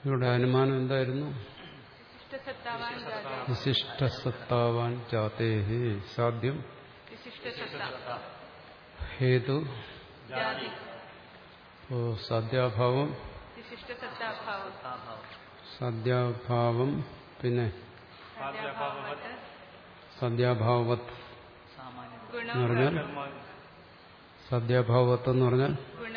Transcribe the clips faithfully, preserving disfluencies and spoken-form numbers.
ഇവിടെ അനുമാനം എന്തായിരുന്നു? വിശിഷ്ടസത്താവാൻ ജാതേഹി സാധ്യം ഹേതു സാധ്യാഭാവം സാധ്യാഭാവം പിന്നെ സാധ്യാഭാവവത് എന്ന് പറഞ്ഞാൽ സാധ്യാഭാവവത്ത് എന്ന് പറഞ്ഞാൽ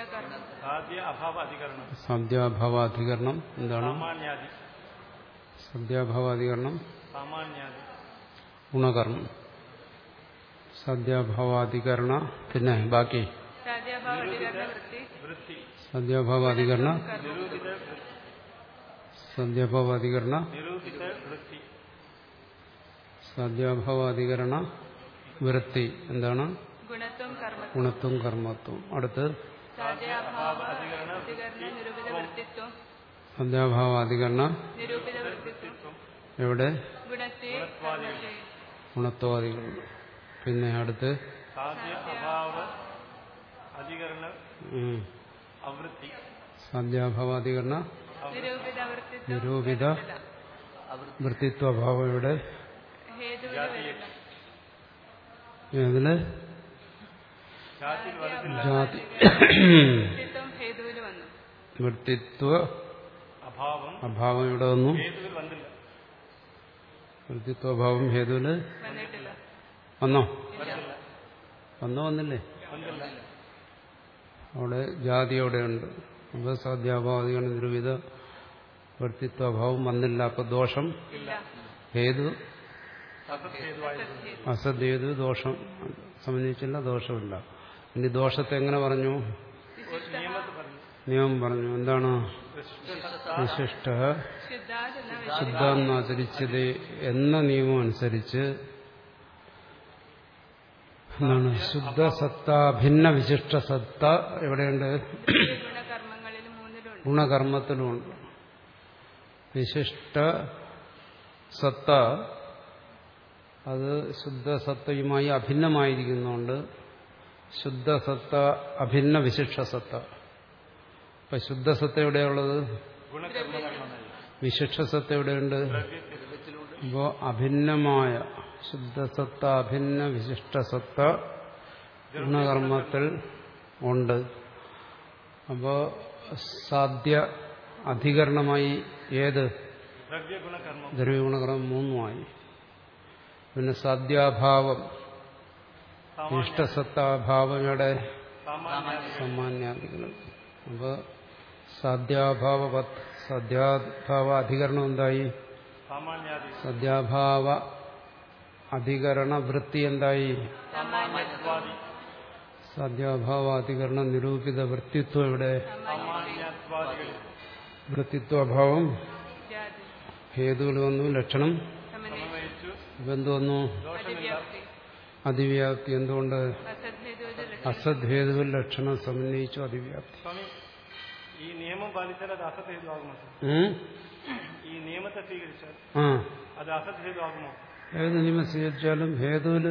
സാധ്യാഭാവാധികരണം എന്താണ്? സാധ്യാഭാവാധികരണം ഗുണകർമ്മം. സാധ്യാഭാവാധികരണ പിന്നെ ബാക്കി സാധ്യാഭാവാധികരണ സാധ്യാഭാവാധികരണ സാധ്യാഭാവാധികരണ വൃത്തി എന്താണ്? ഗുണത്വം കർമ്മത്വം. അടുത്ത് സാധ്യാഭാവാധികരണ എവിടെ? ഗുണത്വാധികരണം. പിന്നെ അടുത്ത് സാധ്യാഭാവാധികരണ നിരൂപിത വൃത്തിത്വഭാവം എവിടെ? ഏതില്? ജാതി വൃത്തിത്വ അഭാവം ഇവിടെ വന്നു. വൃത്തിത്വഭാവം ഹേതുവില് വന്നോ? വന്നോ വന്നില്ലേ? അവിടെ ജാതി അവിടെയുണ്ട്. അപ്പൊ സാധ്യാഭാവാധികരണ നിരൂപിത വൃത്തിത്വഭാവം വന്നില്ല. അപ്പൊ ദോഷം ഹേതു അസദ്ഹേതു ദോഷം സംബന്ധിച്ചില്ല, ദോഷമില്ല. ഇനി ദോഷത്തെ എങ്ങനെ പറഞ്ഞു? നിയമം പറഞ്ഞു. എന്താണ്? വിശിഷ്ട ശുദ്ധാന്നാചരിച്ചത് എന്ന നിയമം അനുസരിച്ച് എന്താണ്? ശുദ്ധസത്ത ഭിന്ന വിശിഷ്ട സത്ത എവിടെയുണ്ട്? ഗുണകർമ്മത്തിലുമുണ്ട്. വിശിഷ്ട സത്ത അത് ശുദ്ധസത്തയുമായി അഭിന്നമായിരിക്കുന്നുണ്ട്. ശുദ്ധസത്ത അഭിന്ന വിശിഷ്ടസത്ത. ഇപ്പൊ ശുദ്ധസത്ത എവിടെയുള്ളത്? വിശിഷ്ടസത്ത എവിടെയുണ്ട്? ഇപ്പോ അഭിന്നമായ ശുദ്ധസത്ത അഭിന്ന വിശിഷ്ടസത്ത ഗുണകർമ്മത്തിൽ ഉണ്ട്. അപ്പോ സാധ്യ അധികരണമായി ഏത്? ദ്രവ്യഗുണകർമ്മം മൂന്നുമായി. പിന്നെ സാധ്യാഭാവം ഇഷ്ടസത്താഭാവയുടെ സാമാന്യാധികരണം. അപ്പൊ സാധ്യാഭാവവത് സാധ്യാഭാവ അധികരണം എന്തായി? സാധ്യാഭാവ അധികരണ വൃത്തി എന്തായി? സാധ്യാഭാവാധികരണ നിരൂപിത വൃത്തിത്വം എവിടെ? വൃത്തിത്വഭാവം ഹേതുവിൽ വന്നു. ലക്ഷണം എന്ത് വന്നു? അതിവ്യാപ്തി. എന്തുകൊണ്ട്? അസദ്ഹേതുവിൽ ലക്ഷണം സമന്വയിച്ചു അതിവ്യാപ്തി. ഈ നിയമം പാലിച്ചാൽ അത് അസദ്ഹേതുവാകുമോ? ഈ നിയമത്തെ സ്വീകരിച്ചാൽ അത് അസദ്ഹേതുവാകുമോ? ഏത് നിയമം സ്വീകരിച്ചാലും ഹേതുവില്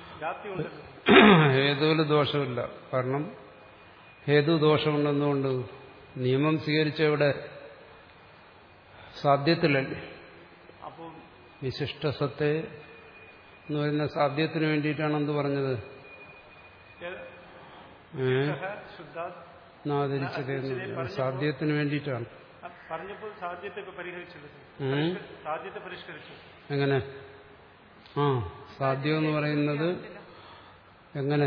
ഹേതുവില് ദോഷമില്ല. കാരണം ഹേതു ദോഷമുണ്ടെന്നുകൊണ്ട് നിയമം സ്വീകരിച്ച ഇവിടെ സാധ്യത്തിലല്ലേ. അപ്പോൾ വിശിഷ്ടസത്തെ എന്ന് പറയുന്ന സാധ്യത്തിന് വേണ്ടിയിട്ടാണ് എന്ത് പറഞ്ഞത്? ആദരിച്ചത് സാധ്യത്തിന് വേണ്ടിയിട്ടാണ് പറഞ്ഞപ്പോൾ സാധ്യത്തെ പരിഹരിച്ചത്. സാധ്യത്തെ പരിഷ്കരിച്ചു. എങ്ങനെ? ആ സാധ്യം എന്ന് പറയുന്നത് എങ്ങനെ?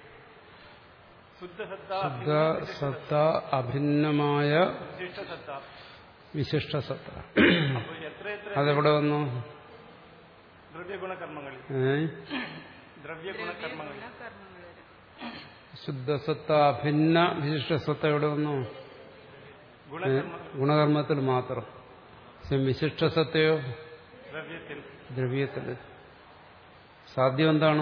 ശുദ്ധ സത്ത അഭിന്നമായ വിശിഷ്ടസത്ത. അതെവിടെ വന്നു? ദ്രവ്യഗുണകർമ്മങ്ങളിൽ. ദ്രവ്യഗുണകർമ്മങ്ങളിൽ ശുദ്ധസത്ത അഭിന്ന വിശിഷ്ടസത്ത എവിടെ വന്നു? ഗുണകർമ്മത്തിൽ മാത്രം. വിശിഷ്ടസത്തയോ? ദ്രവ്യത്തിൽ. ദ്രവ്യത്തിൽ. സാധ്യം എന്താണ്?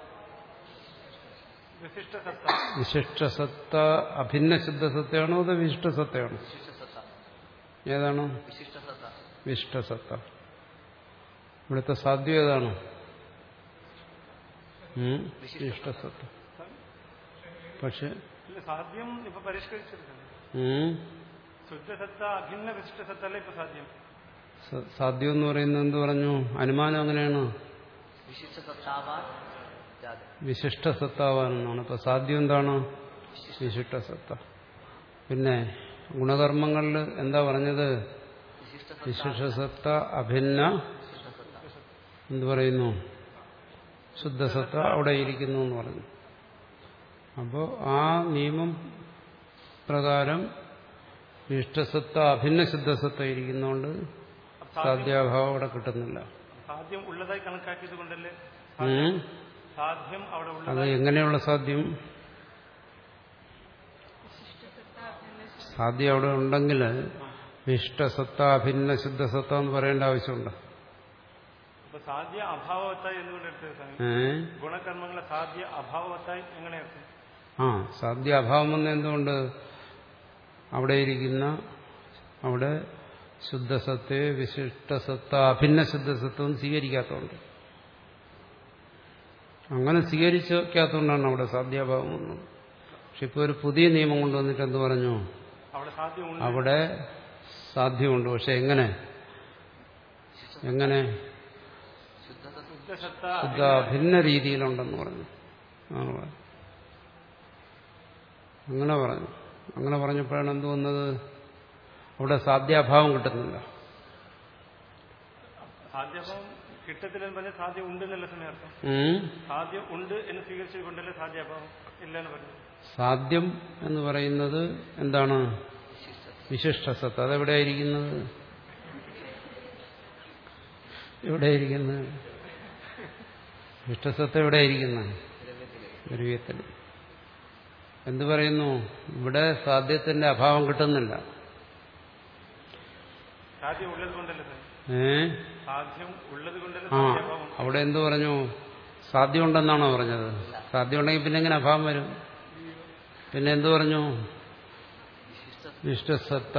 വിശിഷ്ടസത്ത അഭിന്ന ശുദ്ധസത്തയാണോ അതോ വിശിഷ്ടസത്തയാണോ? ഏതാണ്? വിശിഷ്ടസത്ത. ഇവിടുത്തെ സാധ്യം ഏതാണ്? വിശിഷ്ടസത്ത. പക്ഷെ സാധ്യം ഇപ്പൊ പരിഷ്കരിച്ചിരിക്കുന്നു. ശുദ്ധസത്ത അഭിന്ന വിശിഷ്ടസത്തല്ല ഇപ്പൊ സാധ്യം. സാധ്യം എന്ന് പറയുന്നത് എന്ത് പറഞ്ഞു? അനുമാനം അങ്ങനെയാണ്, വിശിഷ്ട സത്താവാനെന്നാണ്. ഇപ്പൊ സാധ്യം എന്താണ്? വിശിഷ്ട സത്ത. പിന്നെ ഗുണകർമ്മങ്ങളിൽ എന്താ പറഞ്ഞത്? വിശിഷ്ടസത്ത അഭിന്ന എന്ത് പറയുന്നു? ശുദ്ധസത്ത അവിടെ ഇരിക്കുന്നു എന്ന് പറഞ്ഞു. അപ്പോൾ ആ നിയമം പ്രകാരം വിശിഷ്ടസത്ത അഭിന്ന ശുദ്ധസത്ത ഇരിക്കുന്നതുകൊണ്ട് സാധ്യാഭാവം അവിടെ കിട്ടുന്നില്ല. സാധ്യം ഉള്ളതായി കണക്കാക്കിയത് കൊണ്ടല്ലേ സാധ്യം അവിടെ ഉള്ളത്. അത് എങ്ങനെയുള്ള സാധ്യം? സാധ്യം അവിടെ ഉണ്ടെങ്കിൽ വിശിഷ്ടസത്ത അഭിന്ന ശുദ്ധസത്ത എന്ന് പറയേണ്ട ആവശ്യമുണ്ട്. സാധ്യ അഭാവവത്തായി എന്തുകൊണ്ട് ഗുണകർമ്മങ്ങളെ സാധ്യ അഭാവവത്തായി എങ്ങനെയാണ്? ആ സാധ്യ അഭാവം വന്ന എന്തുകൊണ്ട്? അവിടെ ഇരിക്കുന്ന അവിടെ ശുദ്ധസത്തെ വിശിഷ്ടസത്ത അഭിന്ന ശുദ്ധസത്വം സ്വീകരിക്കാത്തതുകൊണ്ട്, അങ്ങനെ സ്വീകരിച്ചു വയ്ക്കാത്തതുകൊണ്ടാണ് അവിടെ സാധ്യാഭാവം വന്നത്. പക്ഷെ ഇപ്പോൾ ഒരു പുതിയ നിയമം കൊണ്ടുവന്നിട്ട് എന്ത് പറഞ്ഞു? അവിടെ സാധ്യമുണ്ട്. പക്ഷെ എങ്ങനെ എങ്ങനെ ശുദ്ധ ഭിന്ന രീതിയിലുണ്ടെന്ന് പറഞ്ഞു. അങ്ങനെ പറഞ്ഞു. അങ്ങനെ പറഞ്ഞപ്പോഴാണ് എന്ത് വന്നത്? അവിടെ സാധ്യാഭാവം കിട്ടുന്നില്ല. സാധ്യാഭാവം കിട്ടത്തില്ലെന്ന് പറഞ്ഞാൽ സാധ്യം ഉണ്ട് എന്നല്ല സമയത്ത് സാധ്യം ഉണ്ട് എന്ന് സ്വീകരിച്ചുകൊണ്ടല്ലേ സാധ്യാഭാവം ഇല്ല എന്ന് പറഞ്ഞു. സാധ്യം എന്ന് പറയുന്നത് എന്താണ്? വിശിഷ്ടസത്ത. അതെവിടെയായിരിക്കുന്നത്? എവിടെയായിരിക്കുന്നത്? വിശിഷ്ടസത്ത എവിടെയായിരിക്കുന്നത്? ദ്രവ്യത്തിൽ. എന്തു പറയുന്നു? ഇവിടെ സാധ്യത്തിന്റെ അഭാവം കിട്ടുന്നില്ല. ഏ ആ അവിടെ എന്തു പറഞ്ഞു? സാധ്യമുണ്ടെന്നാണോ പറഞ്ഞത്? സാധ്യമുണ്ടെങ്കിൽ പിന്നെ എങ്ങനെ അഭാവം വരും? പിന്നെ എന്തു പറഞ്ഞു? വിശിഷ്ടസത്ത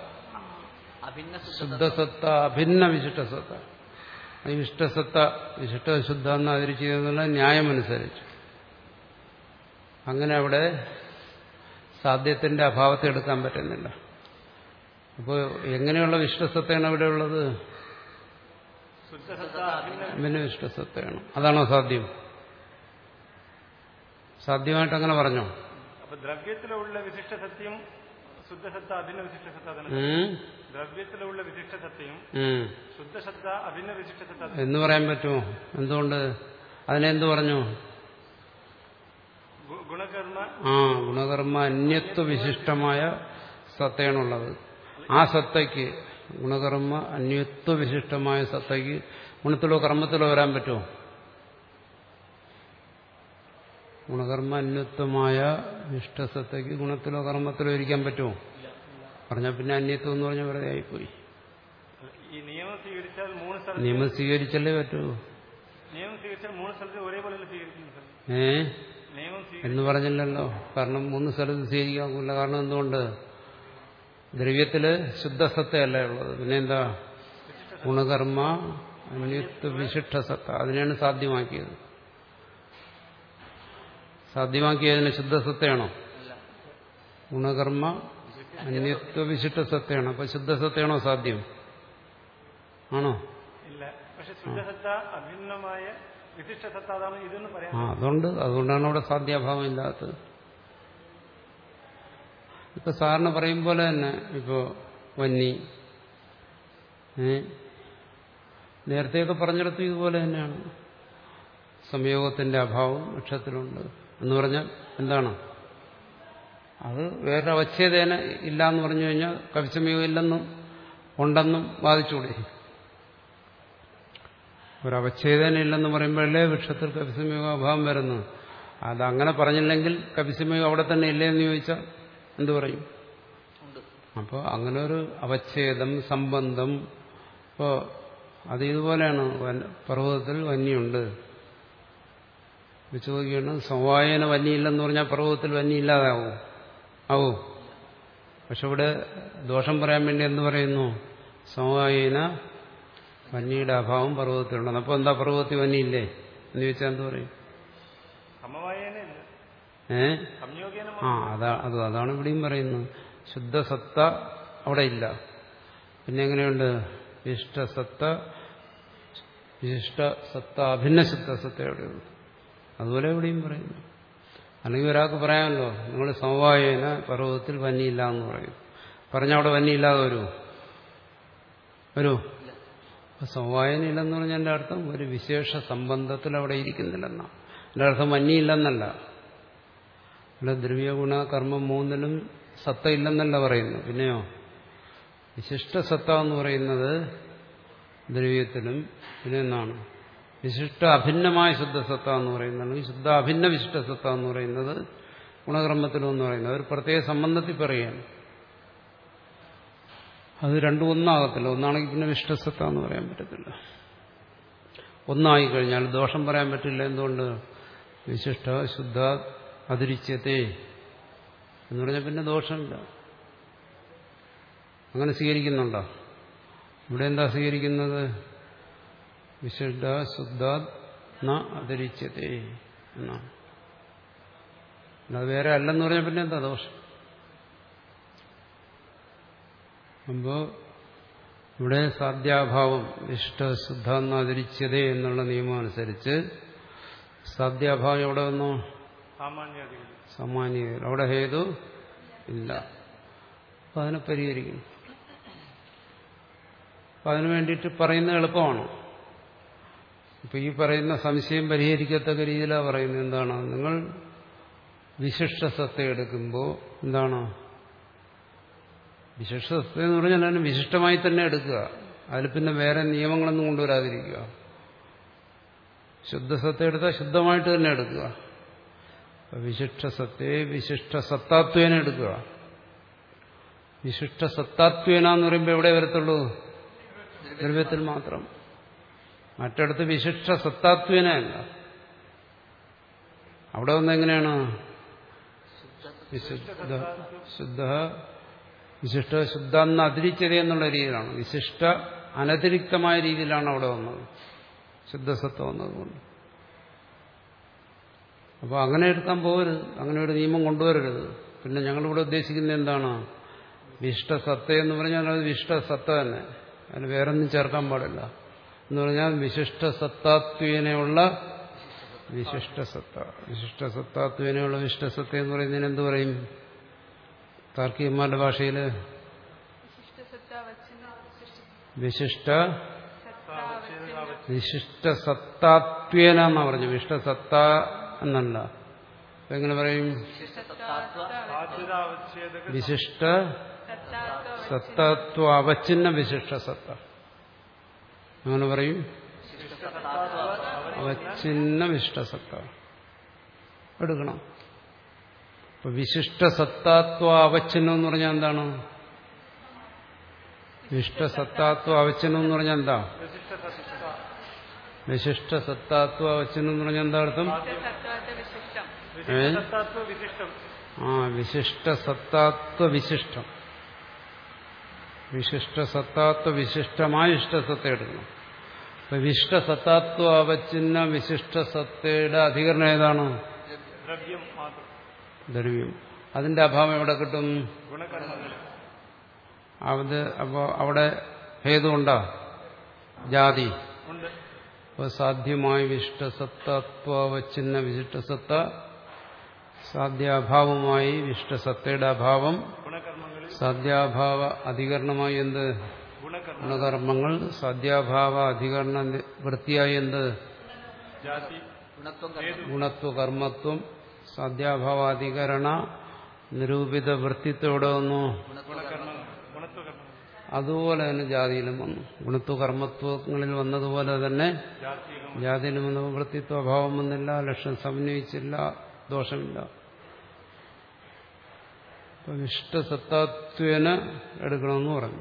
ശുദ്ധസത്ത അഭിന്ന വിശിഷ്ടസത്ത. വിശിഷ്ടസത്ത വിശിഷ്ട ശുദ്ധ എന്ന് അതിൽ ചെയ്യുന്നുള്ള ന്യായമനുസരിച്ച് അങ്ങനെ അവിടെ സാധ്യത്തിന്റെ അഭാവത്തെ എടുക്കാൻ പറ്റുന്നില്ല. അപ്പോൾ എങ്ങനെയുള്ള വിശിഷ്ടസത്തയാണ് അവിടെ ഉള്ളത്? അഭിന്ന വിശിഷ്ടസത്തയാണ്. അതാണോ സാധ്യം? സാധ്യമായിട്ട് അങ്ങനെ പറഞ്ഞോ? ദ്രവ്യത്തിലുള്ള വിശിഷ്ടസത്യം ശുദ്ധസത്ത അഭിന്ന വിശിഷ്ടസത്ത. ദ്രവ്യത്തിലുള്ള വിശിഷ്ടസത്തയും ശുദ്ധസത്ത അഭിന്ന വിശിഷ്ടസത്ത എന്ന് പറയാൻ പറ്റുമോ? എന്തുകൊണ്ട്? അതിനെന്ത് പറഞ്ഞു? ഗുണകർമ്മ ആ ഗുണകർമ്മ അന്യത്വ വിശിഷ്ടമായ സത്തയാണുള്ളത്. ആ സത്തയ്ക്ക് ഗുണകർമ്മ അന്യത്വ വിശിഷ്ടമായ സത്തയ്ക്ക് ഗുണത്തിലോ കർമ്മത്തിലോ വരാൻ പറ്റുമോ? ഗുണകർമ്മ അന്യത്വമായ ഇഷ്ടസത്തയ്ക്ക് ഗുണത്തിലോ കർമ്മത്തിലോ ഇരിക്കാൻ പറ്റുമോ? പറഞ്ഞാൽ പിന്നെ അന്യത്വം എന്ന് പറഞ്ഞാൽ വെറുതെ ആയിപ്പോയി. നിയമം സ്വീകരിച്ചല്ലേ പറ്റൂ. ഏ എന്ന് പറഞ്ഞില്ലല്ലോ. കാരണം മൂന്ന് സ്ഥലത്ത് സ്വീകരിക്കാനില്ല. കാരണം എന്തുകൊണ്ട്? ദ്രവ്യത്തില് ശുദ്ധസത്തയല്ല ഉള്ളത്. പിന്നെ എന്താ? ഗുണകർമ്മ അന്യത്വ വിശിഷ്ടസത്ത. അതിനെയാണ് സാധ്യമാക്കിയത്. സാധ്യമാക്കിയതിന് ശുദ്ധസത്തയാണോ? ഗുണകർമ്മ അന്യത്വ വിശിഷ്ടസത്തയാണ്. അപ്പൊ ശുദ്ധസത്തയാണോ സാധ്യം? ആണോ? ആ അതുകൊണ്ട് അതുകൊണ്ടാണ് അവിടെ സാധ്യാഭാവം ഇല്ലാത്തത്. ഇപ്പൊ സാറിന് പറയും പോലെ തന്നെ ഇപ്പോ വന്നി ഏ നേരത്തെയൊക്കെ പറഞ്ഞിടത്തും ഇതുപോലെ തന്നെയാണ്. സംയോഗത്തിന്റെ അഭാവം വൃക്ഷത്തിലുണ്ട് എന്ന് പറഞ്ഞാൽ എന്താണ്? അത് വേറൊരു അവച്ഛേദേന ഇല്ല എന്ന് പറഞ്ഞു കഴിഞ്ഞാൽ കവിസംയോഗം ഇല്ലെന്നും ഉണ്ടെന്നും വാദിച്ചുകൂടെ? ഒരവച്ഛേദന ഇല്ലെന്ന് പറയുമ്പോഴല്ലേ വൃക്ഷത്തിൽ കവിസംയോഗ അഭാവം വരുന്നു. അതങ്ങനെ പറഞ്ഞില്ലെങ്കിൽ കവിസംയോഗം അവിടെ തന്നെ ഇല്ലേ എന്ന് ചോദിച്ചാൽ എന്തു പറയും? അപ്പോൾ അങ്ങനെ ഒരു അവച്ഛേദം സംബന്ധം. ഇപ്പോൾ അത് ഇതുപോലെയാണ്. പർവ്വതത്തിൽ വന്യുണ്ട് ചോദിക്കുകയാണ്. സമവായന വന്യയില്ലെന്ന് പറഞ്ഞാൽ പർവ്വതത്തിൽ വന്യ ഇല്ലാതാവോ? ആവോ? പക്ഷെ ഇവിടെ ദോഷം പറയാൻ വേണ്ടി എന്ത് പറയുന്നു? സമവായന വന്യയുടെ അഭാവം പർവ്വതത്തിലുണ്ടെന്ന്. അപ്പോൾ എന്താ പർവ്വതത്തിൽ വന്യയില്ലേ എന്ന് ചോദിച്ചാൽ എന്ത് പറയും? ഏ ആ അതാ അത് അതാണ് ഇവിടെയും പറയുന്നത്. ശുദ്ധസത്ത അവിടെ ഇല്ല. പിന്നെ എങ്ങനെയുണ്ട്? വിശിഷ്ട സത്ത, വിശിഷ്ട സത്ത, അഭിന്ന ശുദ്ധ സത്ത എവിടെയുള്ളൂ. അതുപോലെ എവിടെയും പറയുന്നു. അല്ലെങ്കിൽ ഒരാൾക്ക് പറയാമല്ലോ, നിങ്ങൾ സമവായേന പർവ്വതത്തിൽ വന്നിയില്ല എന്ന് പറയും. പറഞ്ഞാൽ അവിടെ വന്നിയില്ലാതെ വരുമോ? വരുമോ? അപ്പൊ സമവായനയില്ലെന്ന് പറഞ്ഞാൽ എൻ്റെ അർത്ഥം ഒരു വിശേഷ സംബന്ധത്തിൽ അവിടെ ഇരിക്കുന്നില്ലെന്നാണ്. എൻ്റെ അർത്ഥം വന്നിയില്ലെന്നല്ല. അല്ല, ദ്രവ്യ ഗുണ കർമ്മം മൂന്നിലും സത്ത ഇല്ലെന്നല്ല പറയുന്നു. പിന്നെയോ വിശിഷ്ട സത്ത എന്ന് പറയുന്നത് ദ്രവ്യത്തിലും പിന്നെ എന്നാണ് വിശിഷ്ട അഭിന്നമായ ശുദ്ധസത്ത എന്ന് പറയുന്നത്, ശുദ്ധ അഭിന്ന വിശിഷ്ട സത്ത എന്ന് പറയുന്നത് ഗുണകർമ്മത്തിലും എന്ന് പറയുന്നത് ഒരു പ്രത്യേക സംബന്ധത്തിൽ പറയുകയാണ്. അത് രണ്ടും ഒന്നാകത്തില്ല. ഒന്നാണെങ്കിൽ പിന്നെ വിശിഷ്ടസത്ത എന്ന് പറയാൻ പറ്റത്തില്ല. ഒന്നായി കഴിഞ്ഞാൽ ദോഷം പറയാൻ പറ്റില്ല. എന്തുകൊണ്ട്? വിശിഷ്ട ശുദ്ധ അതിരിച്ചതേ എന്ന് പറഞ്ഞാൽ പിന്നെ ദോഷമില്ല. അങ്ങനെ സ്വീകരിക്കുന്നുണ്ടോ? ഇവിടെ എന്താ സ്വീകരിക്കുന്നത്? വിശുദ്ധ ശുദ്ധ ന അതിരിച്ചതേ എന്നാണ്. അത് വേറെ അല്ലെന്ന് പറഞ്ഞാൽ പിന്നെ എന്താ ദോഷം? അപ്പോ ഇവിടെ സാധ്യാഭാവം വിശിഷ്ട ശുദ്ധ ന അതിരിച്ചതേ എന്നുള്ള നിയമം അനുസരിച്ച് സാധ്യാഭാവം എവിടെ വന്നു? സാമാന്യ. അവിടെ ഹേതു ഇല്ല. അപ്പൊ അതിനെ പരിഹരിക്കും. അപ്പൊ അതിനു വേണ്ടിയിട്ട് പറയുന്നത് എളുപ്പമാണ്. ഇപ്പൊ ഈ പറയുന്ന സംശയം പരിഹരിക്കത്തക്ക രീതിയിലാണ് പറയുന്നത്. എന്താണ്? നിങ്ങൾ വിശിഷ്ട സത്ത എടുക്കുമ്പോൾ എന്താണ്? വിശിഷ്ട സത്ത എന്ന് പറഞ്ഞാൽ അതിന് വിശിഷ്ടമായി തന്നെ എടുക്കുക. അതിൽ പിന്നെ വേറെ നിയമങ്ങളൊന്നും കൊണ്ടുവരാതിരിക്കുക. ശുദ്ധസത്ത എടുത്താൽ ശുദ്ധമായിട്ട് തന്നെ എടുക്കുക. വിശിഷ്ട സത്തയെ വിശിഷ്ട സത്താത്വേന എടുക്കുക. വിശിഷ്ട സത്താത്വേന എന്ന് പറയുമ്പോൾ എവിടെ വരത്തുള്ളൂ? ദ്രവ്യത്തിൽ മാത്രം. മറ്റിടത്ത് വിശിഷ്ട സത്താത്വേന അല്ല. അവിടെ വന്ന് എങ്ങനെയാണ്? വിശുദ്ധ ശുദ്ധ വിശിഷ്ട ശുദ്ധാന്ന് അതിരിച്ചത് എന്നുള്ള രീതിയിലാണ്. വിശിഷ്ട അനതിരിക്തമായ രീതിയിലാണ് അവിടെ വന്നത്, ശുദ്ധസത്വം വന്നതുകൊണ്ട്. അപ്പോൾ അങ്ങനെ എടുക്കാൻ പോകരുത്. അങ്ങനെ ഒരു നിയമം കൊണ്ടുവരരുത്. പിന്നെ ഞങ്ങളിവിടെ ഉദ്ദേശിക്കുന്നത് എന്താണ്? വിശിഷ്ട സത്ത എന്ന് പറഞ്ഞാൽ അത് വിശിഷ്ട സത്ത തന്നെ, അതിന് വേറൊന്നും ചേർക്കാൻ പാടില്ല. എന്ന് പറഞ്ഞാൽ വിശിഷ്ട സത്താത്വേനയുള്ള വിശിഷ്ട സത്ത. വിശിഷ്ട സത്താത്വേനയുള്ള വിശിഷ്ട സത്ത എന്ന് പറയുന്നതിന് എന്ത് പറയും താർക്കികന്മാരുടെ ഭാഷയിൽ? വിശിഷ്ട വിശിഷ്ട സത്താത്വേന എന്നാ പറഞ്ഞു. വിശിഷ്ട സത്ത എന്നല്ല. എങ്ങനെ പറയും? വിശിഷ്ട സത്തത്വ അവച്ഛിന്ന വിശിഷ്ട സത്ത. അങ്ങനെ പറയും. അവച്ഛിന്ന വിശിഷ്ട സത്ത എടുക്കണം. ഇപ്പൊ വിശിഷ്ട സത്താത്വ അവച്ഛിന്നം എന്ന് പറഞ്ഞാൽ എന്താണ്? വിശിഷ്ട സത്താത്വ അവച്ഛിന്നം എന്ന് പറഞ്ഞാൽ എന്താ? വിശിഷ്ട സത്താത്വ അവച്ഛിന്നം എന്ന് പറഞ്ഞാൽ എന്താ അർത്ഥം? ആ വിശിഷ്ട സത്താത്വ വിശിഷ്ടം. വിശിഷ്ട സത്താത്വ വിശിഷ്ടമായ ഇഷ്ടസത്ത എടുക്കണം. അപ്പൊ വിശിഷ്ട സത്താത്വ അവച്ഛിന്ന വിശിഷ്ട സത്തയുടെ അധികരണം ഏതാണ്? ദ്രവ്യം. അതിന്റെ അഭാവം എവിടെ കിട്ടും? അത് അപ്പോ അവിടെ ഹേതുണ്ടോ? ജാതി. അപ്പൊ സാധ്യമായ വിശിഷ്ട സത്താത്വവച്ഛിന്ന വിശിഷ്ടസത്ത, സാധ്യാഭാവമായി വിശിഷ്ടസത്തയുടെ അഭാവം, സാധ്യാഭാവ അധികരണമായി എന്ത്? ഗുണകർമ്മങ്ങൾ. സാധ്യാഭാവ അധികരണ വൃത്തിയായി എന്ത്? ഗുണത്വ കർമ്മത്വം. സാധ്യാഭാവ അധികരണ നിരൂപിത വൃത്തിത്വം വന്നു. അതുപോലെ തന്നെ ജാതിയിലും വന്നു. ഗുണത്വ കർമ്മത്വങ്ങളിൽ വന്നതുപോലെ തന്നെ ജാതിയിലും വന്നു. വൃത്തിത്വ അഭാവം വന്നില്ല, ലക്ഷണം സമന്വയിച്ചില്ല, ദോഷമില്ല. ഇഷ്ടസത്താത്വേന എടുക്കണമെന്ന് പറഞ്ഞു.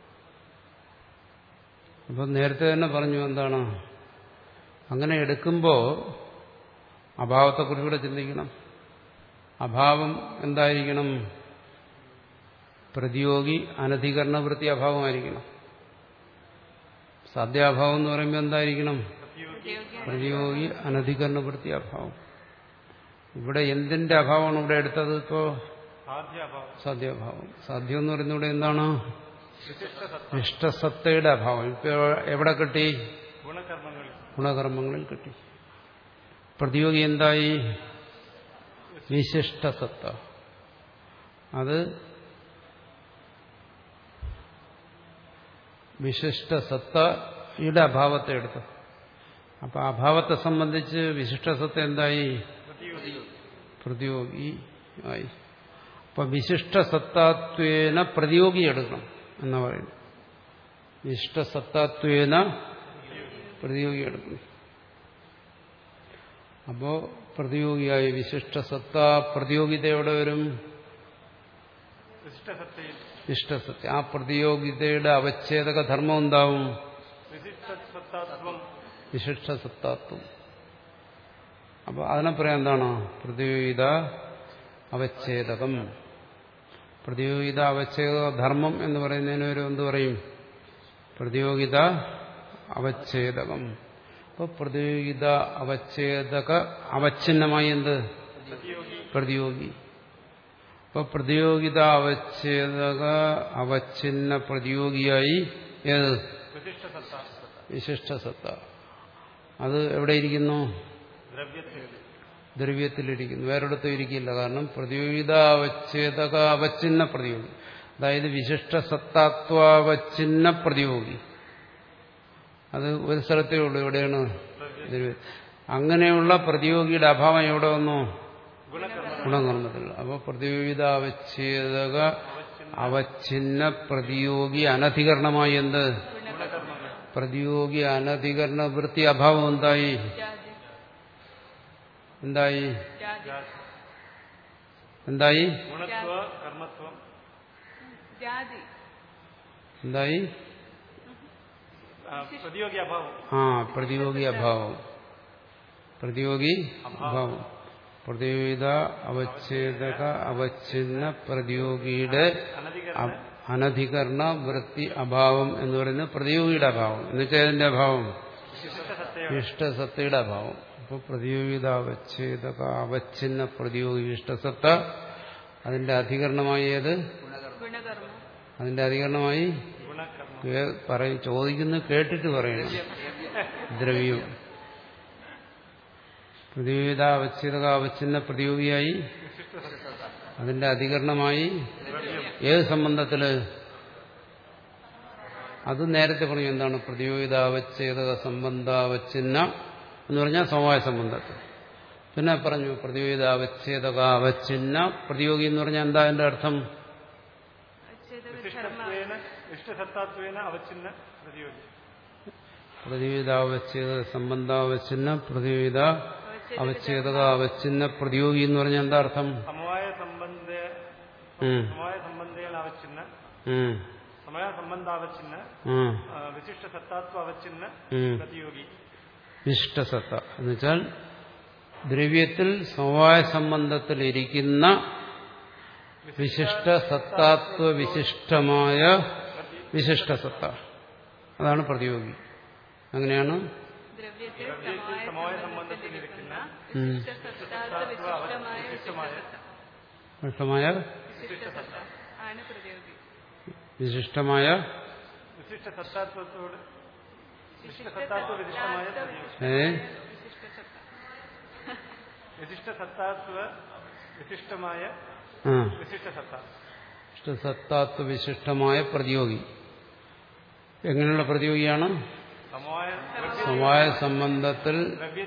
അപ്പൊ നേരത്തെ തന്നെ പറഞ്ഞു എന്താണ്? അങ്ങനെ എടുക്കുമ്പോൾ അഭാവത്തെക്കുറിച്ചുകൂടെ ചിന്തിക്കണം. അഭാവം എന്തായിരിക്കണം? പ്രതിയോഗി അനധികരണ വൃത്തി അഭാവമായിരിക്കണം. സാധ്യാഭാവം എന്ന് പറയുമ്പോൾ എന്തായിരിക്കണം? പ്രതിയോഗി അനധികരണ വൃത്തി അഭാവം. ഇവിടെ എന്തിന്റെ അഭാവമാണ് ഇവിടെ എടുത്തത്? ഇപ്പോ സാധ്യാഭാവം. സാധ്യാഭാവം. സാധ്യം എന്ന് പറയുന്നത് ഇവിടെ എന്താണ്? വിശിഷ്ടസത്ത ഇഷ്ടസത്തയുടെ അഭാവം. ഇപ്പൊ എവിടെ കിട്ടി? ഗുണകർമ്മങ്ങളിൽ. ഗുണകർമ്മങ്ങളിൽ കിട്ടി. പ്രതിയോഗി എന്തായി? വിശിഷ്ടസത്ത. അത് വിശിഷ്ടസത്തയുടെ അഭാവത്തെ എടുത്തു. അപ്പൊ അഭാവത്തെ സംബന്ധിച്ച് വിശിഷ്ടസത്ത എന്തായി? പ്രതിയോഗി ആയി. അപ്പൊ വിശിഷ്ടസത്താത്വേന പ്രതിയോഗി എടുക്കണം എന്നാ പറയുന്നു. വിശിഷ്ടസത്താത്വേന പ്രതിയോഗി എടുക്കണം. അപ്പോ പ്രതിയോഗിയായി വിശിഷ്ടസത്ത പ്രതിയോഗിതയോടെ വരും വിശിഷ്ടസത്തയിൽ. വിശിഷ്ടസത്ത. ആ പ്രതിയോഗിതയുടെ അവച്ഛേദക ധർമ്മം എന്താവും? വിശിഷ്ടസത്താത്വം. വിശിഷ്ടസത്താത്വം. അപ്പൊ അതിനെ പറയാൻ എന്താണ്? പ്രതിയോഗിത അവച്ഛേദകം. പ്രതിയോഗിത അവച്ഛേദക ധർമ്മം എന്ന് പറയുന്നതിന് ഒരു എന്ത് പറയും? പ്രതിയോഗിത അവച്ഛേദകം. അപ്പൊ പ്രതിയോഗിത അവച്ഛേദക അവച്ഛിന്നമായി എന്ത്? പ്രതിയോഗി. അപ്പൊ പ്രതിയോഗിത അവച്ഛേദക അവച്ഛിന്ന പ്രതിയോഗിയായി ഏത്? വിശിഷ്ടസത്ത. അത് എവിടെയിരിക്കുന്നു? ദ്രവ്യത്തിലിരിക്കുന്നു. വേറെടുത്തും ഇരിക്കില്ല. കാരണം പ്രതിയോഗിത അവച്ഛേദക അവച്ഛിന്ന പ്രതിയോഗി, അതായത് വിശിഷ്ടസത്താത്വാവച്ഛിന്ന പ്രതിയോഗി, അത് ഒരു സ്ഥലത്തേ ഉള്ളൂ. എവിടെയാണ്? അങ്ങനെയുള്ള പ്രതിയോഗിയുടെ അഭാവം എവിടെ വന്നു? ഗുണകർമ്മത്തിൽ. അപ്പോൾ പ്രതിയോഗിത അവച്ഛേദക അവച്ഛിന്ന പ്രതിയോഗി അനധികരണമായി എന്ത്? പ്രതിയോഗി അനധികരണ വൃത്തി അഭാവം എന്തായി? എന്തായി? എന്തായി? എന്തായി? ആ പ്രതിയോഗി അഭാവം. പ്രതിയോഗി അഭാവം. പ്രതിയോഗിത അവച്ഛേദക അവച്ഛിന്ന പ്രതിയോഗിയുടെ അനധികരണ വൃത്തി അഭാവം എന്ന് പറയുന്നത് പ്രതിയോഗിയുടെ അഭാവം. എന്നുവെച്ചാൽ അതിന്റെ അഭാവം ഇഷ്ടസത്തയുടെ അഭാവം. അപ്പോൾ പ്രതിയോഗിത അവച്ഛേദക അവച്ഛിന്ന പ്രതിയോഗി ഇഷ്ടസത്ത, അതിന്റെ അധികരണമായി ഏത്? അതിന്റെ അധികരണമായി പറയും. ചോദിക്കുന്നു, കേട്ടിട്ട് പറയണം. ദ്രവ്യം. പ്രതിയോഗിത അവച്ഛേദക അവച്ഛിന്ന പ്രതിയോഗിയായി അതിന്റെ അധികരണമായി ഏത് സംബന്ധത്തില്? അത് നേരത്തെ പറഞ്ഞു. എന്താണ്? പ്രതിയോഗിത അവച്ഛേദക സംബന്ധാവച്ഛിന്ന എന്ന് പറഞ്ഞാൽ സമവായ സംബന്ധത്തിൽ. പിന്നെ പറഞ്ഞു പ്രതിയോഗിത അവച്ഛേദക അവച്ഛിന്ന പ്രതിയോഗി എന്ന് പറഞ്ഞാൽ എന്താ അതിന്റെ അർത്ഥം? പ്രതിയോഗിത അവച്ഛേദക സംബന്ധാവച്ഛിന്ന പ്രതിയോഗിത അവച്ഛേദക അവച്ഛിന്ന പ്രതിയോഗി എന്ന് പറഞ്ഞാൽ എന്താ അർത്ഥം? സമവായ സംബന്ധ അവച്ഛിന്ന സമയ സംബന്ധാവച്ഛിന്ന വിശിഷ്ടസത്താത്വ അവച്ഛിന്ന പ്രതിയോഗി. വിശിഷ്ടസത്ത എന്ന് വെച്ചാൽ ദ്രവ്യത്തിൽ സമവായ സംബന്ധത്തിലിരിക്കുന്ന വിശിഷ്ടസത്താത്വ വിശിഷ്ടമായ വിശിഷ്ടസത്ത, അതാണ് പ്രതിയോഗി. അങ്ങനെയാണ് സമവായ സംബന്ധത്തിലിരിക്കുന്ന വിശിഷ്ടമായ വിശിഷ്ടമായ വിശിഷ്ടസത്താത്വത്തോട് വിശിഷ്ടസത്താത്വ വിശിഷ്ടമായ ഏ വിശിഷ്ടസത്താത്വ വിശിഷ്ടമായ വിശിഷ്ടസത്ത വിശിഷ്ടസത്താത്വ വിശിഷ്ടമായ പ്രതിയോഗി. എങ്ങനെയുള്ള പ്രതിയോഗിയാണ്? സമവായ സംബന്ധത്തിൽ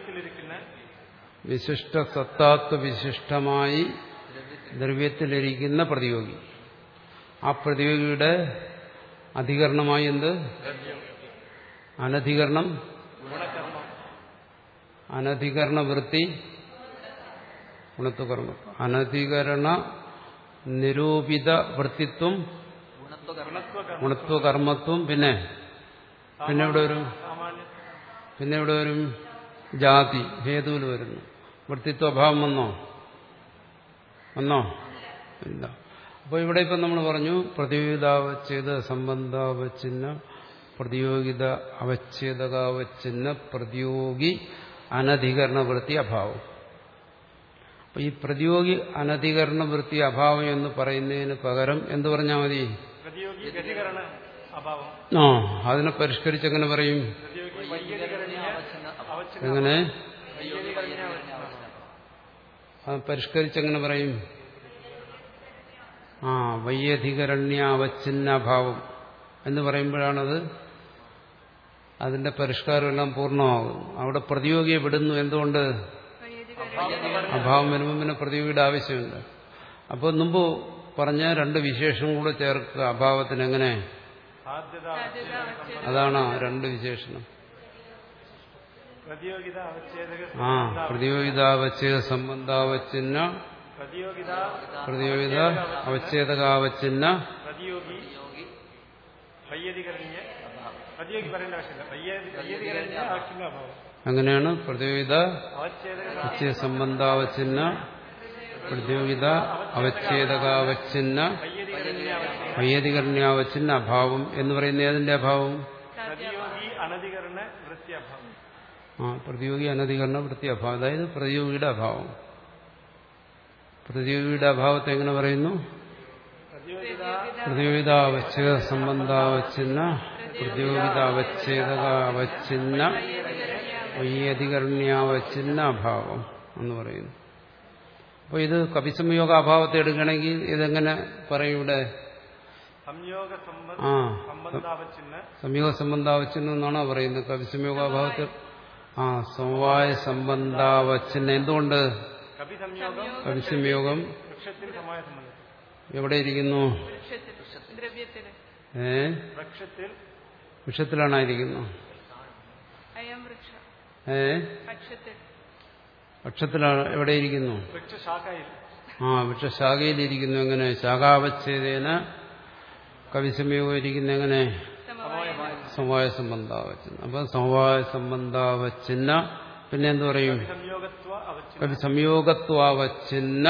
വിശിഷ്ടസത്താത്വ വിശിഷ്ടമായി ദ്രവ്യത്തിലിരിക്കുന്ന പ്രതിയോഗി. ആ പ്രതിയോഗിയുടെ അധികരണമായി എന്ത്? അനധികരണം. അനധികരണ വൃത്തി ഗുണത്വകർമ്മ. അനധികരണ നിരൂപിത വൃത്തിത്വം ഗുണത്വകർമ്മത്വം. പിന്നെ പിന്നെ ഇവിടെ വരും പിന്നെ ഇവിടെ വരും ജാതി ഹേതുവിൽ വരുന്നു. വൃത്തിത്വഭാവം വന്നോ? വന്നോ? ഇല്ല. അപ്പോൾ ഇവിടെ ഇപ്പം നമ്മൾ പറഞ്ഞു പ്രതിയോഗിതാവച്ഛേദ സംബന്ധാവച്ഛിന്ന പ്രതിയോഗിത അവച്ഛേദകാവച്ഛിന്ന പ്രതിയോഗി അനധികരണ വൃത്തി അഭാവം. അപ്പൊ ഈ പ്രതിയോഗി അനധികരണ വൃത്തി അഭാവം എന്ന് പറയുന്നതിന് പകരം എന്ത് പറഞ്ഞാൽ മതി? പ്രതിയോഗി ഗതികരണ അഭാവം. ആ അതിനെ പരിഷ്കരിച്ചെങ്ങനെ പറയും? എങ്ങനെ പരിഷ്കരിച്ചെങ്ങനെ പറയും? ആ വൈയധികരണ്യ അവച്ഛിന്ന അഭാവം എന്ന് പറയുമ്പോഴാണത് അതിന്റെ പരിഷ്കാരമെല്ലാം പൂർണ്ണമാകും. അവിടെ പ്രതിയോഗിയെ വിടുന്നു. എന്തുകൊണ്ട്? അഭാവം വരുമ്പോൾ പിന്നെ പ്രതിയോഗിയുടെ ആവശ്യമുണ്ട്. അപ്പോൾ മുമ്പ് പറഞ്ഞ രണ്ട് വിശേഷണം കൂടെ ചേർക്കുക അഭാവത്തിന്. എങ്ങനെ? അതാണ് രണ്ട് വിശേഷണം. ആ പ്രതിയോഗിതാവച്ഛേദ സംബന്ധാവച്ഛിന്ന പ്രതിയോഗിത അവച്ഛേദകാവച്ഛിന്ന അങ്ങനെയാണ് പ്രതിയോഗിത അവച്ഛേദ സംബന്ധാവച്ഛിന്ന പ്രതിയോഗിത അവച്ഛേദകാവച്ഛിന്ന വൈയധികരണ്യാവച്ഛിന്ന അഭാവം എന്ന് പറയുന്ന ഏതിന്റെ അഭാവം? ആ പ്രതിയോഗി അനധികരണ വൃത്തി അഭാവം, അതായത് പ്രതിയോഗിയുടെ അഭാവം. പ്രതിയോഗിയുടെ അഭാവത്തെ എങ്ങനെ പറയുന്നു? പ്രതിയോഗിത അവച്ഛേദ സംബന്ധാവച്ഛിന്ന പ്രതിയോഗിത അവച്ഛേദകാവച്ഛിന്ന വൈയധികരണ്യാവച്ഛിന്ന അഭാവം എന്ന് പറയുന്നു. അപ്പോൾ ഇത് കപിസംയോഗ അഭാവത്തെ എടുക്കണമെങ്കിൽ ഇതെങ്ങനെ പറയും? ഇവിടെ ആ സംയോഗ സംബന്ധാവച്ഛിന്ന എന്നാണോ പറയുന്നത്? കപിസംയോഗാഭാവത്തെ ആ സമവായ സംബന്ധാവച്ഛിന്ന. എന്തുകൊണ്ട്? കപിസംയോഗം എവിടെ ഇരിക്കുന്നു? ഏ വൃക്ഷത്തിലാണോ ഇരിക്കുന്നു? ഏ വൃക്ഷത്തിലാണ്. എവിടെ ഇരിക്കുന്നു? ആ വൃക്ഷശാഖയിലിരിക്കുന്നു. എങ്ങനെ? ശാഖാവച്ഛേദേന കവിസംയോഗം ഇരിക്കുന്ന എങ്ങനെ? സമവായ സംബന്ധാവച്ഛിന്ന. അപ്പൊ സമവായ സംബന്ധാവച്ഛിന്ന പിന്നെ എന്തു പറയും? കവിസംയോഗത്വാവച്ഛിന്ന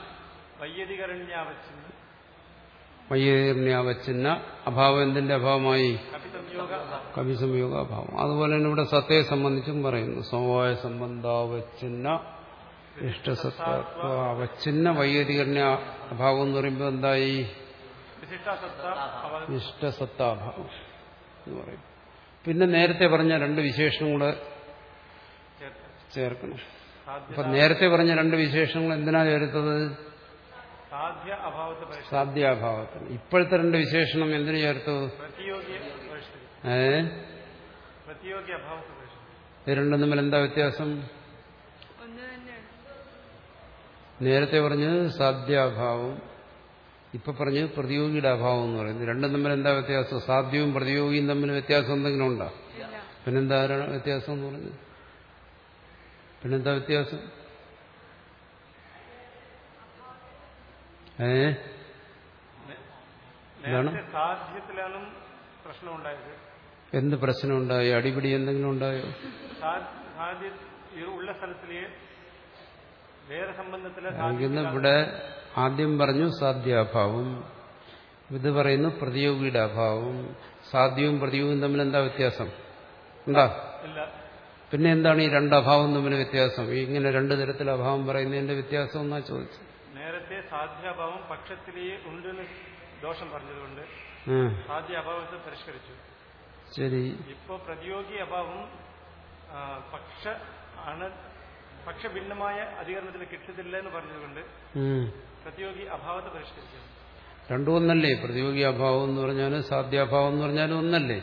വൈയധികരണ്യാവച്ഛിന്ന അഭാവം. എന്തിന്റെ അഭാവമായി? കവിസംയോഗ അഭാവം. അതുപോലെ തന്നെ ഇവിടെ സത്തയെ സംബന്ധിച്ചും പറയുന്നു. സമവായ സംബന്ധാവച്ഛിന്ന ഇഷ്ടസത്താവച്ഛിന്ന വൈയധികരണ്യ അഭാവം എന്ന് പറയുമ്പോൾ എന്തായി? ഇഷ്ടസത്താഭാവം എന്ന് പറയും. പിന്നെ നേരത്തെ പറഞ്ഞ രണ്ട് വിശേഷണം കൂടെ ചേർക്കണം. അപ്പൊ നേരത്തെ പറഞ്ഞ രണ്ട് വിശേഷങ്ങൾ എന്തിനാ ചേർത്തത്? സാധ്യാഭാവത്തിന്. ഇപ്പോഴത്തെ രണ്ട് വിശേഷണം എന്തിനു ചേർത്തു? ഏ ഇത് രണ്ടും തമ്മിൽ എന്താ വ്യത്യാസം? നേരത്തെ പറഞ്ഞത് സാധ്യാഭാവം, ഇപ്പൊ പറഞ്ഞത് പ്രതിയോഗിയുടെ അഭാവം എന്ന് പറയുന്നത്. രണ്ടും തമ്മിൽ എന്താ വ്യത്യാസം? സാധ്യവും പ്രതിയോഗിയും തമ്മിൽ വ്യത്യാസം എന്തെങ്കിലും ഉണ്ടോ? പിന്നെന്താ വ്യത്യാസം എന്ന് പറഞ്ഞത്? പിന്നെന്താ വ്യത്യാസം? ഏ എന്താണ്? എന്ത് പ്രശ്നം ഉണ്ടായി? അടിപിടി എന്തെങ്കിലും ഉണ്ടായോ? ഇവിടെ ആദ്യം പറഞ്ഞു സാധ്യാഭാവം, ഇത് പറയുന്നു പ്രതിയോഗിയുടെ അഭാവം. സാധ്യവും പ്രതിയോഗിയും തമ്മിൽ എന്താ വ്യത്യാസം? എന്താ? പിന്നെ എന്താണ് ഈ രണ്ട് അഭാവം തമ്മിൽ വ്യത്യാസം? ഇങ്ങനെ രണ്ടു തരത്തിൽ അഭാവം പറയുന്നതിന്റെ വ്യത്യാസം എന്നാ ചോദിച്ചു. നേരത്തെ സാധ്യാഭാവം പക്ഷത്തിലേ ഉണ്ടെന്ന് ദോഷം പറഞ്ഞതുകൊണ്ട് സാധ്യാഭാവത്തെ പരിഷ്കരിച്ചു. ശരി. ഇപ്പോ പ്രതിയോഗി അഭാവം പക്ഷ പക്ഷഭിന്നമായ അധികരണത്തിൽ കിട്ടത്തില്ല എന്ന് പറഞ്ഞതുകൊണ്ട് പ്രതിയോഗി അഭാവത്തെ പരിഷ്കരിച്ചു. രണ്ടും ഒന്നല്ലേ? പ്രതിയോഗി അഭാവം എന്ന് പറഞ്ഞാലും സാധ്യാഭാവം എന്ന് പറഞ്ഞാലും ഒന്നല്ലേ?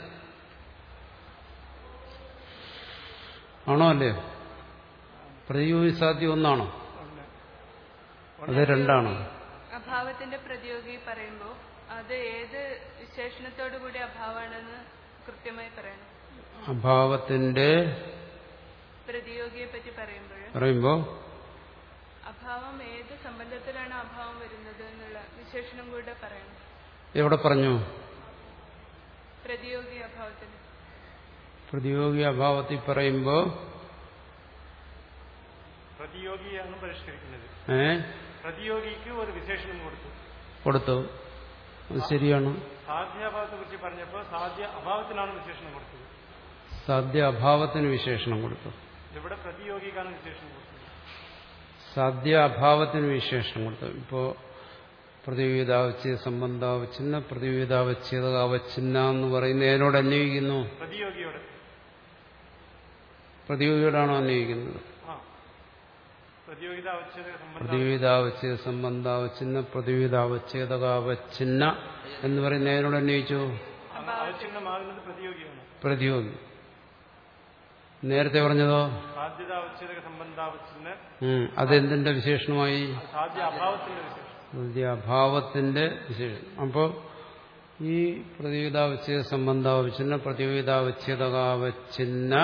ആണോ അല്ലേ? പ്രതിയോഗി സാധ്യം ഒന്നാണോ? അത് രണ്ടാണോ? അഭാവത്തിന്റെ പ്രതിയോഗി പറയുമ്പോ അത് ഏത് വിശേഷണത്തോടു കൂടി അഭാവമാണെന്ന് കൃത്യമായി പറയണം. അഭാവത്തിന്റെ പ്രതിയോഗിയെ പറ്റി പറയുമ്പോൾ പറയുമ്പോ അഭാവം ഏത് സംബന്ധത്തിലാണ് അഭാവം വരുന്നത് എന്നുള്ള വിശേഷണം കൂടെ പറയണം. എവിടെ പറഞ്ഞു? പ്രതിയോഗി അഭാവത്തിൽ. പ്രതിയോഗി അഭാവത്തിൽ പറയുമ്പോ പ്രതിയോഗിയാണ് പരിഷ്കരിക്കുന്നത്. ഏ പ്രതിയോഗിക്ക് ഒരു വിശേഷണം കൊടുത്തു കൊടുത്തു അത് ശരിയാണ്. സാധ്യാഭാവത്തെ കുറിച്ച് പറഞ്ഞപ്പോൾ സാധ്യ അഭാവത്തിനാണ് വിശേഷണം കൊടുത്തത്. സാധ്യ അഭാവത്തിന് വിശേഷണം കൊടുത്തു. ഇവിടെ പ്രതിയോഗിക്കാണ് വിശേഷണം കൊടുത്തത്. സാധ്യ അഭാവത്തിന് വിശേഷണം കൊടുത്തു. ഇപ്പോ പ്രതിവിധാവച്ഛേദ സംബന്ധാവച്ഛിന്ന പ്രതിവിധാവച്ഛേദാവച്ഛിന്ന എന്ന് പറയുന്ന ഏതിനോട് അന്വയിക്കുന്നു? പ്രതിയോഗിയോട്. പ്രതിയോഗിയോടാണോ അന്വയിക്കുന്നത്? പ്രതിവിധാവച്ഛേദ സംബന്ധാവച്ഛിന്ന പ്രതിവിധാവച്ഛേദാവച്ഛിന്ന എന്ന് പറയുന്ന ഏതിനോട് അന്വയിച്ചു? പ്രതിയോഗി. നേരത്തെ പറഞ്ഞതോ അതെന്തിന്റെ വിശേഷണമായി? അഭാവത്തിന്റെ വിശേഷം. അപ്പോ ഈ പ്രതിവിധാവച്ഛേദ സംബന്ധാവച്ഛിന്ന പ്രതിവിധാവച്ഛേദാവച്ഛിന്ന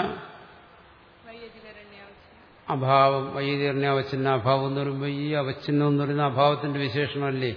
അഭാവം വൈദികരണ്യാവച്ഛിന്ന അഭാവം എന്ന് പറയുമ്പോൾ ഈ അവച്ഛിന്നം എന്ന് പറയുന്ന അഭാവത്തിന്റെ വിശേഷണമല്ലേ?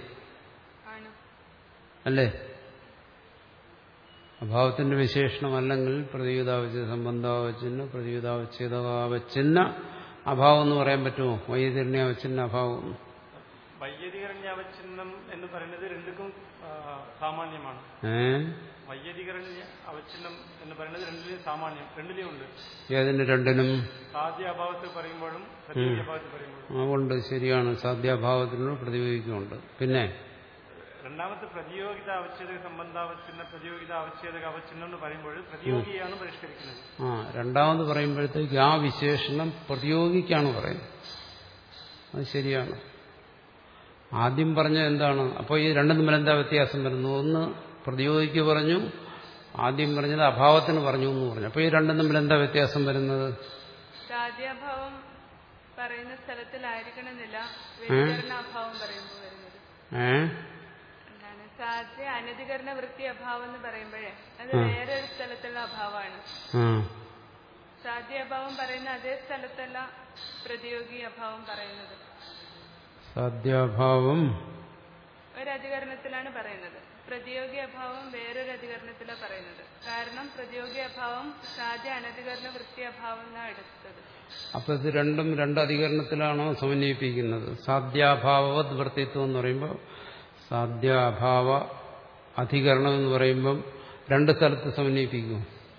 അല്ലേ? അഭാവത്തിന്റെ വിശേഷണമല്ലെങ്കിൽ പ്രതിവിധാവച്ഛേദ സംബന്ധാവച്ഛിന്ന പ്രതിവിധാവച്ഛേദാവച്ഛിന്ന അഭാവം എന്ന് പറയാൻ പറ്റുമോ? വൈദികരണ്യാവച്ഛിന്ന അഭാവം. വൈദികരണ്യാവച്ഛിന്നം എന്ന് പറയുന്നത് രണ്ടുക്കും സാമാന്യമാണ്. വൈദികരണ്യ അവച്ഛിന്നം എന്ന് പറയുന്നത് രണ്ടിലും സാമാന്യം, രണ്ടിലും ഉണ്ട്. ഏതിന് രണ്ടിനും? സാധ്യാഭാവത്തിൽ പറയുമ്പോഴും പ്രതിയോഗിഭാവത്തിൽ പറയുമ്പോഴും ഉണ്ട്. ശരിയാണ്. സാധ്യാഭാവത്തിനും പ്രതിയോഗിക്കുമുണ്ട്. പിന്നെ രണ്ടാമത്തെ പ്രതിയോഗിത അവച്ഛേദ സംബന്ധാവച്ഛിന്ന പ്രതിയോഗിത അവച്ഛേദ അവച്ഛിന്നം എന്ന് പറയുമ്പോൾ പ്രതിയോഗിയാണ് പരിഷ്കരിക്കുന്നത്. ആ രണ്ടാമത് പറയുമ്പോഴത്തേക്ക് ആ വിശേഷണം പ്രതിയോഗിക്കാണ് പറയുന്നത്. അത് ശരിയാണ്. ആദ്യം പറഞ്ഞ എന്താണ്? അപ്പോൾ ഈ രണ്ടും തമ്മിൽ എന്താ വ്യത്യാസം വരുന്നു? ഒന്ന് പ്രതിയോഗിക്ക് പറഞ്ഞു, ആദ്യം പറഞ്ഞത് അഭാവത്തിന് പറഞ്ഞു എന്ന് പറഞ്ഞു. അപ്പോൾ ഈ രണ്ടും തമ്മിൽ എന്താ വ്യത്യാസം വരുന്നത്? സാധ്യാഭാവം പറയുന്ന സ്ഥലത്തിലായിരിക്കണമെന്നില്ല വ്യതികരണാഭാവം പറയുമ്പോൾ വരുന്നത്. ഏഹ് സാധ്യ അനധികരണ വൃത്തി അഭാവം എന്ന് പറയുമ്പോഴേ അത് വേറൊരു സ്ഥലത്തുള്ള അഭാവമാണ്. സാധ്യാഭാവം പറയുന്ന അതേ സ്ഥലത്തല്ല പ്രതിയോഗി അഭാവം പറയുന്നത്. സാധ്യാഭാവം ഒരധികരണത്തിലാണ് പറയുന്നത്, പ്രതിയോഗി അഭാവം വേറൊരു അധികരണത്തിലാണ് പറയുന്നത്. കാരണം പ്രതിയോഗി അഭാവം സാധ്യ അനധികരണ വൃത്തി അഭാവം എന്നാണ് എടുത്തത്. അപ്പൊ ഇത് രണ്ടും രണ്ട് അധികരണത്തിലാണോ സമന്വയിപ്പിക്കുന്നത്? സാധ്യാഭാവവത് വൃത്തിത്വം എന്ന് പറയുമ്പോൾ സാധ്യാഭാവ അധികരണം എന്ന് പറയുമ്പം രണ്ട് സ്ഥലത്ത് സമന്വയിപ്പിക്കും.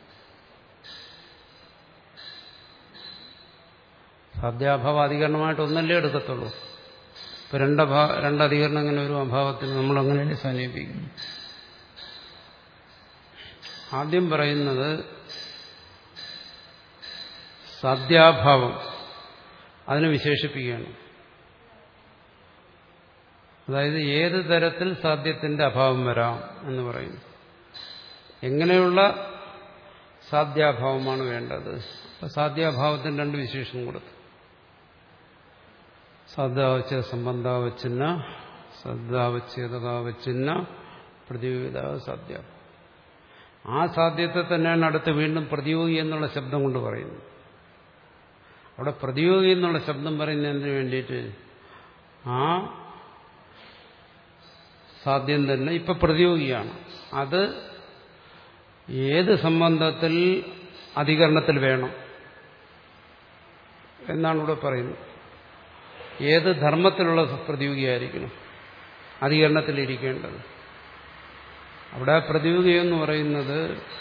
സാധ്യാഭാവ അധികരണമായിട്ട് ഒന്നല്ലേ എടുക്കത്തുള്ളൂ. ഇപ്പൊ രണ്ടഭാ രണ്ടധികരണം അങ്ങനെ ഒരു അഭാവത്തിന് നമ്മൾ അങ്ങനെയല്ലേ സമന്വയിപ്പിക്കുന്നു. ആദ്യം പറയുന്നത് സാധ്യാഭാവം, അതിനെ വിശേഷിപ്പിക്കുകയാണ്. അതായത് ഏത് തരത്തിൽ സാധ്യത്തിന്റെ അഭാവം വരാം എന്ന് പറയുന്നു. എങ്ങനെയുള്ള സാധ്യാഭാവമാണ് വേണ്ടത്? സാധ്യാഭാവത്തിന് രണ്ട് വിശേഷണം കൊടുത്തു. സാധ്യാവച്ഛേദ സംബന്ധാവച്ഛിന്ന സാധ്യാവച്ഛേദാവച്ഛിന്ന പ്രതിയോഗിത സാധ്യാഭാവം. ആ സാധ്യത്തെ തന്നെയാണ് അടുത്ത് വീണ്ടും പ്രതിയോഗി എന്നുള്ള ശബ്ദം കൊണ്ട് പറയുന്നത്. അവിടെ പ്രതിയോഗി എന്നുള്ള ശബ്ദം പറയുന്നതിന് വേണ്ടിയിട്ട് ആ സാധ്യം തന്നെ ഇപ്പൊ പ്രതിയോഗിയാണ്. അത് ഏത് സംബന്ധത്തിൽ അധികരണത്തിൽ വേണം എന്നാണ് ഇവിടെ പറയുന്നത്. ഏത് ധർമ്മത്തിലുള്ള പ്രതിയോഗിയായിരിക്കണം അധികരണത്തിലിരിക്കേണ്ടത്. അവിടെ പ്രതിയോഗി എന്ന് പറയുന്നത്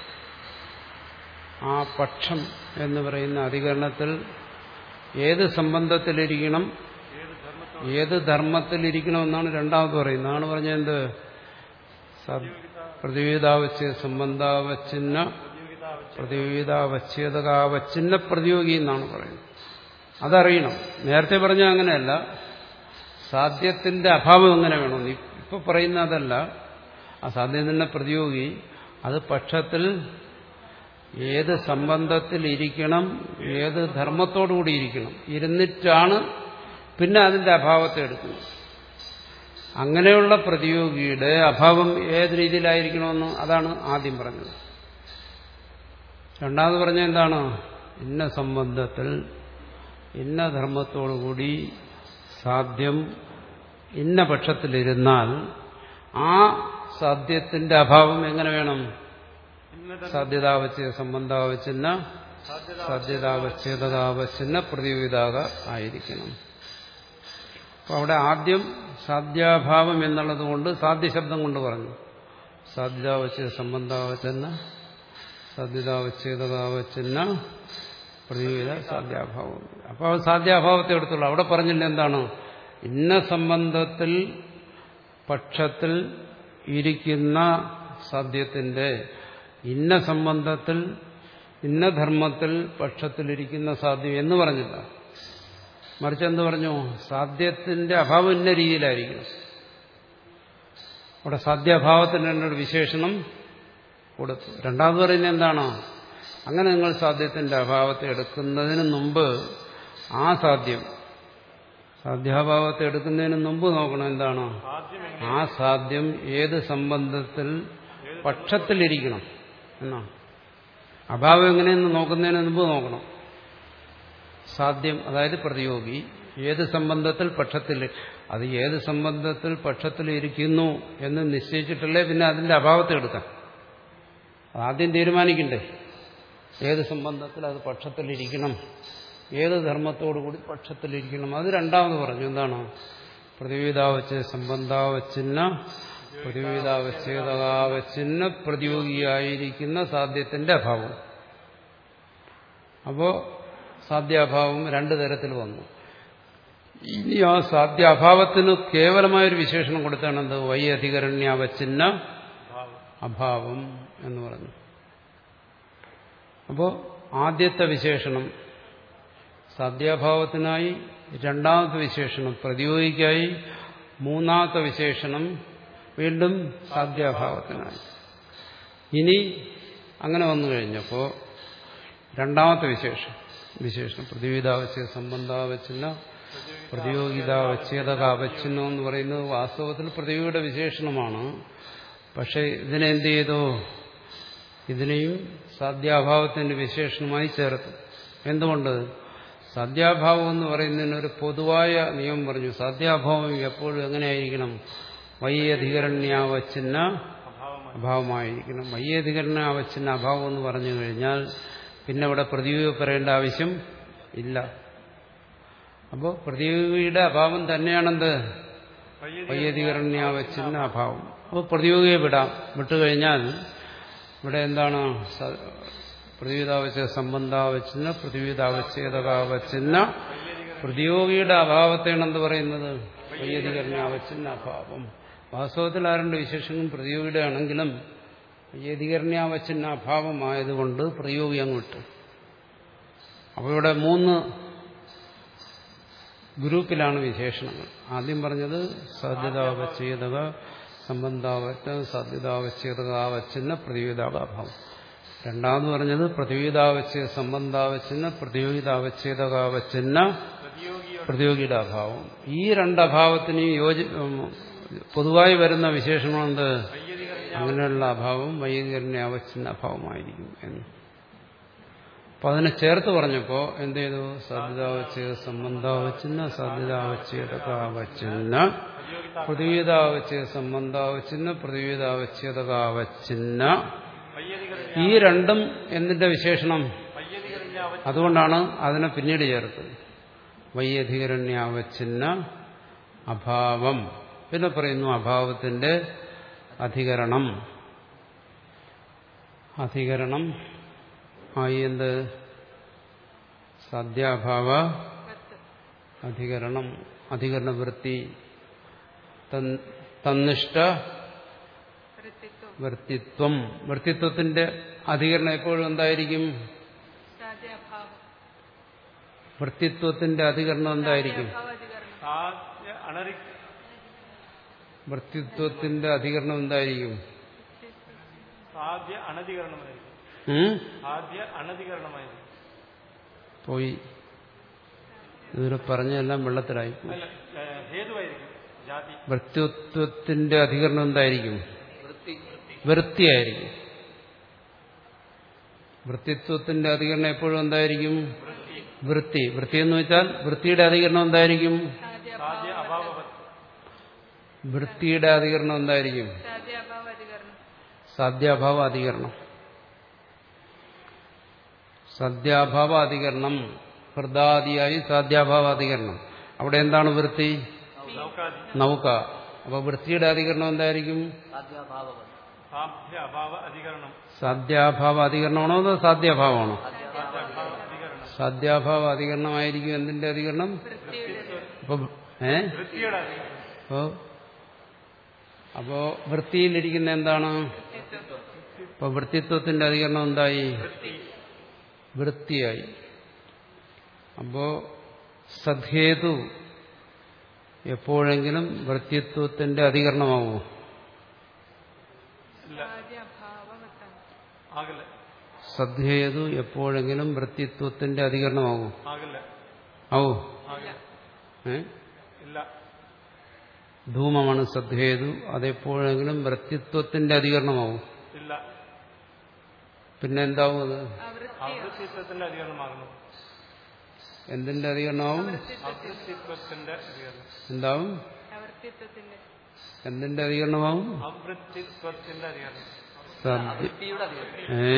ആ പക്ഷം എന്ന് പറയുന്ന അധികരണത്തിൽ ഏത് സംബന്ധത്തിലിരിക്കണം, ഏത് ധർമ്മത്തിലിരിക്കണമെന്നാണ് രണ്ടാമത് പറയുന്നത്. അതാണ് പറഞ്ഞത് പ്രതിവിധാവച്ഛേദ സംബന്ധാവച്ഛിന്ന പ്രതിവിധാവച്ഛേദാവച്ഛിന്ന പ്രതിയോഗി എന്നാണ് പറയുന്നത്. അതറിയണം. നേരത്തെ പറഞ്ഞ അങ്ങനെയല്ല. സാധ്യത്തിന്റെ അഭാവം എങ്ങനെ വേണം ഇപ്പൊ പറയുന്ന അതല്ല. ആ സാധ്യത്തിന്റെ പ്രതിയോഗി അത് പക്ഷത്തിൽ ഏത് സംബന്ധത്തിൽ ഇരിക്കണം, ഏത് ധർമ്മത്തോടുകൂടി ഇരിക്കണം, ഇരുന്നിട്ടാണ് പിന്നെ അതിന്റെ അഭാവത്തെ എടുക്കുന്നത്. അങ്ങനെയുള്ള പ്രതിയോഗിയുടെ അഭാവം ഏത് രീതിയിലായിരിക്കണമെന്ന് അതാണ് ആദ്യം പറഞ്ഞത്. രണ്ടാമത് പറഞ്ഞ എന്താണ്? ഇന്ന സംബന്ധത്തിൽ ഇന്ന ധർമ്മത്തോടുകൂടി സാധ്യം ഇന്ന പക്ഷത്തിലിരുന്നാൽ ആ സാധ്യത്തിന്റെ അഭാവം എങ്ങനെ വേണം? സാധ്യതാവച്ഛേദ സംബന്ധാവച്ഛിന്ന സാധ്യതാവച്ഛേദാവച്ഛിന്ന പ്രതിവിധാക ആയിരിക്കണം. അപ്പോൾ അവിടെ ആദ്യം സാധ്യാഭാവം എന്നുള്ളത് കൊണ്ട് സാധ്യശബ്ദം കൊണ്ട് പറഞ്ഞു. സാധ്യതാവച്ഛേദ സംബന്ധാവച്ഛിന്ന സാധ്യതാവച്ഛേദാവച്ഛിന്ന പ്രതിയോഗിത സാധ്യാഭാവം. അപ്പോൾ അത് സാധ്യാഭാവത്തെ എടുത്തുള്ളൂ. അവിടെ പറഞ്ഞില്ല എന്താണ്? ഇന്ന സംബന്ധത്തിൽ പക്ഷത്തിൽ ഇരിക്കുന്ന സാധ്യത്തിന്റെ ഇന്ന സംബന്ധത്തിൽ ഇന്ന ധർമ്മത്തിൽ പക്ഷത്തിലിരിക്കുന്ന സാധ്യം എന്ന് പറഞ്ഞില്ല. മറിച്ച് എന്ത് പറഞ്ഞു? സാധ്യത്തിന്റെ അഭാവം ഇന്ന രീതിയിലായിരിക്കണം. അവിടെ സാധ്യാഭാവത്തിന് എന്നൊരു വിശേഷണം കൊടുത്തു. രണ്ടാമത് പറയുന്നത് എന്താണ്? അങ്ങനെ നിങ്ങൾ സാധ്യത്തിന്റെ അഭാവത്തെ എടുക്കുന്നതിന് മുമ്പ് ആ സാധ്യം സാധ്യാഭാവത്തെ എടുക്കുന്നതിന് മുമ്പ് നോക്കണം എന്താണ്? ആ സാധ്യം ഏത് സംബന്ധത്തിൽ പക്ഷത്തിലിരിക്കണം എന്നാണ്. അഭാവം എങ്ങനെയെന്ന് നോക്കുന്നതിന് മുമ്പ് നോക്കണം. സാധ്യം അതായത് പ്രതിയോഗി ഏത് സംബന്ധത്തിൽ പക്ഷത്തിൽ, അത് ഏത് സംബന്ധത്തിൽ പക്ഷത്തിൽ ഇരിക്കുന്നു എന്ന് നിശ്ചയിച്ചിട്ടല്ലേ പിന്നെ അതിന്റെ അഭാവത്തെ എടുക്കാം. ആദ്യം തീരുമാനിക്കണ്ടേ ഏത് സംബന്ധത്തിൽ അത് പക്ഷത്തിലിരിക്കണം, ഏത് ധർമ്മത്തോടുകൂടി പക്ഷത്തിലിരിക്കണം. അത് രണ്ടാമത് പറഞ്ഞു. എന്താണ്? പ്രതിവിധാവച്ച് സംബന്ധാവച്ചിന്ന പ്രതിവിധാവച്ഛേദാവച്ചിന്ന പ്രതിയോഗിയായിരിക്കുന്ന സാധ്യത്തിന്റെ അഭാവം. അപ്പോ സാധ്യാഭാവം രണ്ടു തരത്തിൽ വന്നു. ഇനി ആ സാധ്യാഭാവത്തിന് കേവലമായൊരു വിശേഷണം കൊടുത്താണ് എന്ത്? വൈ അധികരണ്യാവച്ചിന്ന അഭാവം എന്ന് പറഞ്ഞു. അപ്പോ ആദ്യത്തെ വിശേഷണം സാധ്യാഭാവത്തിനായി, രണ്ടാമത്തെ വിശേഷണം പ്രതിയോഗിക്കായി, മൂന്നാമത്തെ വിശേഷണം വീണ്ടും സാധ്യാഭാവത്തിനായി. ഇനി അങ്ങനെ വന്നു കഴിഞ്ഞപ്പോ രണ്ടാമത്തെ വിശേഷം വിശേഷണം പ്രതിവിധാവച്ഛേദ സംബന്ധാവച്ചിന്ന പ്രതിയോഗിതാവച്ഛേദകാവച്ഛിന്നം എന്ന് പറയുന്നത് വാസ്തവത്തിൽ പ്രതിയോഗിയുടെ വിശേഷണമാണ്. പക്ഷെ ഇതിനെന്ത് ചെയ്തു? ഇതിനെയും സാധ്യാഭാവത്തിന്റെ വിശേഷണമായി ചേർത്തു. എന്തുകൊണ്ട്? സാധ്യാഭാവം എന്ന് പറയുന്നതിനൊരു പൊതുവായ നിയമം പറഞ്ഞു. സാധ്യാഭാവം എപ്പോഴും എങ്ങനെയായിരിക്കണം? വയ്യധികരണ്യാവച്ചിന്ന അഭാവമായിരിക്കണം. വയ്യധികരണ്യാവച്ചിന്ന അഭാവം എന്ന് പറഞ്ഞു കഴിഞ്ഞാൽ പിന്നെ ഇവിടെ പ്രതിയോഗി പറയേണ്ട ആവശ്യം ഇല്ല. അപ്പോൾ പ്രതിയോഗിയുടെ അഭാവം തന്നെയാണെന്ത്? വയ്യധികരണ്യാവച്ചിന്ന അഭാവം. അപ്പോൾ പ്രതിയോഗിയെ വിടാം. വിട്ടുകഴിഞ്ഞാൽ ഇവിടെ എന്താണ്? പ്രതിവിധാവച്ഛേദ സംബന്ധാവച്ചിന്ന പ്രതിവിധാവച്ഛേദകാവച്ചിന്ന പ്രതിയോഗിയുടെ അഭാവത്തെയാണ് എന്ത് പറയുന്നത്? വയ്യധികരണ്യാവച്ചിന്ന അഭാവം. വാസ്തവത്തിൽ ആരുടെ വിശേഷങ്ങളും പ്രതിയോഗിയുടെ ആണെങ്കിലും വയ്യധികരണ്യാവച്ചിന്ന അഭാവമായതുകൊണ്ട് പ്രതിയോഗി അങ്ങ് വിട്ടു. അപ്പോൾ ഇവിടെ മൂന്ന് ഗ്രൂപ്പിലാണ് വിശേഷണങ്ങൾ. ആദ്യം പറഞ്ഞത് സാധ്യതാവച്ഛേദക സംബന്ധാവച്ച സാധ്യതാവച്ഛേദകാവച്ചിന്ന പ്രതിയോഗിതാഭാവം. രണ്ടാമത് പറഞ്ഞത് പ്രതിയോഗിതാവച്ഛേദ സംബന്ധാവച്ചിന്ന പ്രതിയോഗിതാവച്ഛേദകാവച്ചിന്ന പ്രതിയോഗിയുടെ അഭാവം. ഈ രണ്ടഭാവത്തിനും യോജി പൊതുവായി വരുന്ന വിശേഷണമെന്ത്? അങ്ങനെയുള്ള അഭാവം വൈകരണ്യാവച്ഛിന്ന അഭാവമായിരിക്കും എന്ന്. അപ്പൊ അതിനെ ചേർത്ത് പറഞ്ഞപ്പോ എന്ത് ചെയ്തു? സാധ്യതാവച്ഛേദ സംബന്ധാവച്ചിന്ന സാധ്യതാവച്ഛേദകാവച്ചിന്ന പ്രതിവിധാവച്ഛേദ സംബന്ധാവച്ചിന്ന പ്രതിവിധാവച്ഛേദകാവച്ചിന്ന ഈ രണ്ടും എന്തിന്റെ വിശേഷണം? അതുകൊണ്ടാണ് അതിനെ പിന്നീട് ചേർത്തത്. വയ്യധികരണ്യാവച്ചിന്ന അഭാവം. പിന്നെ പറയുന്നു അഭാവത്തിന്റെ അധികരണം. അധികരണം ആയി എന്ത്? സാധ്യാഭാവ അധികരണം. അധികരണ വൃത്തി തന്നിഷ്ട വൃത്തിത്വം. വൃത്തിത്വത്തിന്റെ അധികരണം എപ്പോഴും എന്തായിരിക്കും? വൃത്തിത്വത്തിന്റെ അധികരണം എന്തായിരിക്കും? വൃത്തിത്വത്തിന്റെ അധികരണം എന്തായിരിക്കും? പോയി ഇതിനെ പറഞ്ഞെല്ലാം വെള്ളത്തിലായി. വൃത്തിത്വത്തിന്റെ അധികരണം എന്തായിരിക്കും? വൃത്തിയായിരിക്കും. വൃത്തിത്വത്തിന്റെ അധികരണം എപ്പോഴും എന്തായിരിക്കും? വൃത്തി. വൃത്തി എന്ന് വെച്ചാൽ വൃത്തിയുടെ അധികരണം എന്തായിരിക്കും? വൃത്തിയുടെ അധികരണം എന്തായിരിക്കും? സാധ്യാഭാവ അധികരണം. സാധ്യാഭാവ അധികരണം ഹൃദാദിയായി സാധ്യാഭാവ അധികരണം. അവിടെ എന്താണ് വൃത്തി? നൗക. അപ്പൊ വൃത്തിയുടെ അധികരണം എന്തായിരിക്കും? സാധ്യാഭാവ അധികരണമാണോ അതോ സാധ്യാഭാവമാണോ? സാധ്യാഭാവ അധികരണമായിരിക്കും എന്തിന്റെ അധികരണം? അപ്പൊ ഏ അപ്പോ അപ്പോ വൃത്തിയിലിരിക്കുന്ന എന്താണ്? അപ്പൊ വൃത്തിത്വത്തിന്റെ അധികരണം എന്തായി? വൃത്തിയായി. അപ്പോ സദ്ഹേതു എപ്പോഴെങ്കിലും വൃത്തിത്വത്തിന്റെ അധികരണമാവോ? സദ്ഹേതു എപ്പോഴെങ്കിലും വൃത്തിത്വത്തിന്റെ അധികരണമാവോ? ആവോ? ഏ ധൂമമാണ് സദ്ഹേതു, അതെപ്പോഴെങ്കിലും വൃത്തിത്വത്തിന്റെ അധികരണമാവും? പിന്നെ എന്താവും അത്? എന്തിന്റെ അധികരണമാവും? എന്താവും? എന്തിന്റെ അധികരണമാവും? ഏ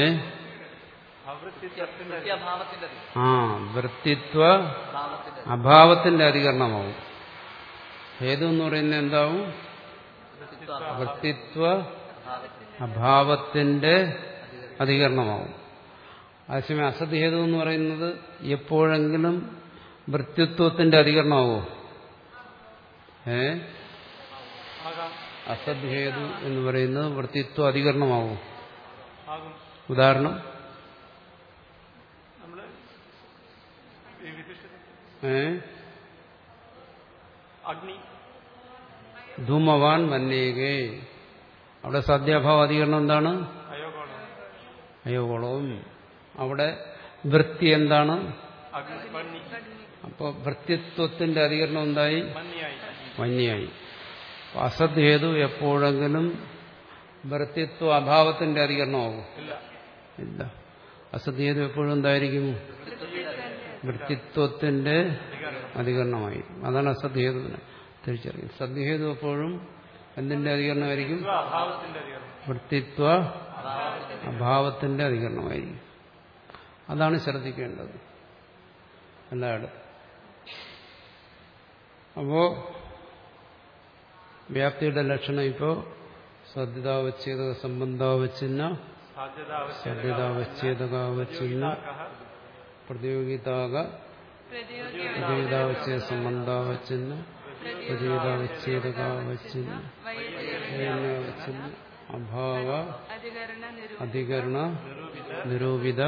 ആ വൃത്തിത്വ അഭാവത്തിന്റെ അധികരണമാവും. ഹേതു എന്ന് പറയുന്നത് എന്താവും? വൃത്തിത്വ അഭാവത്തിന്റെ അധികരണമാവും. അതേസമയം അസദ്ഹേതു എന്ന് പറയുന്നത് എപ്പോഴെങ്കിലും വൃത്തിത്വത്തിന്റെ അധികരണമാവോ? ഏ അസദ്ഹേതു എന്ന് പറയുന്നത് വൃത്തിത്വ അധികരണമാവും. ഉദാഹരണം ഏ ധൂമവാൻ മന്നേകേ, അവിടെ സാധ്യാഭാവ അധികരണം എന്താണ്? അയോഗോളവും. അവിടെ വൃത്തി എന്താണ്? അപ്പോൾ വൃത്തിത്വത്തിന്റെ അധികരണം എന്തായി? മന്യായി. അസദ്ഹേതു എപ്പോഴെങ്കിലും വൃത്തിത്വ അഭാവത്തിന്റെ അധികരണമാകും? ഇല്ല. അസദ്ഹേതു എപ്പോഴും എന്തായിരിക്കും? വൃത്തിത്വത്തിന്റെ അധികരണമായി. അതാണ് അസദ്ഹേതുവിനെ തിരിച്ചറിയും. സദ്ഹേതു എപ്പോഴും എന്തിന്റെ അധികരണമായിരിക്കും? വൃത്തിത്വ അഭാവത്തിന്റെ അധികരണമായിരിക്കും. അതാണ് ശ്രദ്ധിക്കേണ്ടത് എല്ലായിടും. അപ്പോ വ്യാപ്തിയുടെ ലക്ഷണം ഇപ്പോ സാധ്യതാവച്ഛേദക സംബന്ധാവച്ഛിന്ന സാധ്യതാവച്ഛേദകാവച്ഛിന്ന പ്രതിയോഗിതാക പ്രതിയോഗിതാവച്ഛേദ സംബന്ധാവച്ഛിന്ന പ്രതിയോഗിതാവച്ഛേദകാവച്ഛിന്ന അഭാവ അധികരണ നിരൂപിത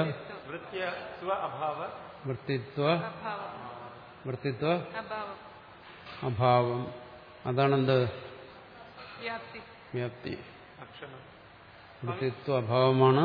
വൃത്തിത്വ വൃത്തിത്വ അഭാവം. അതാണെന്ത്? വ്യാപ്തി. വൃത്തിത്വ അഭാവമാണ്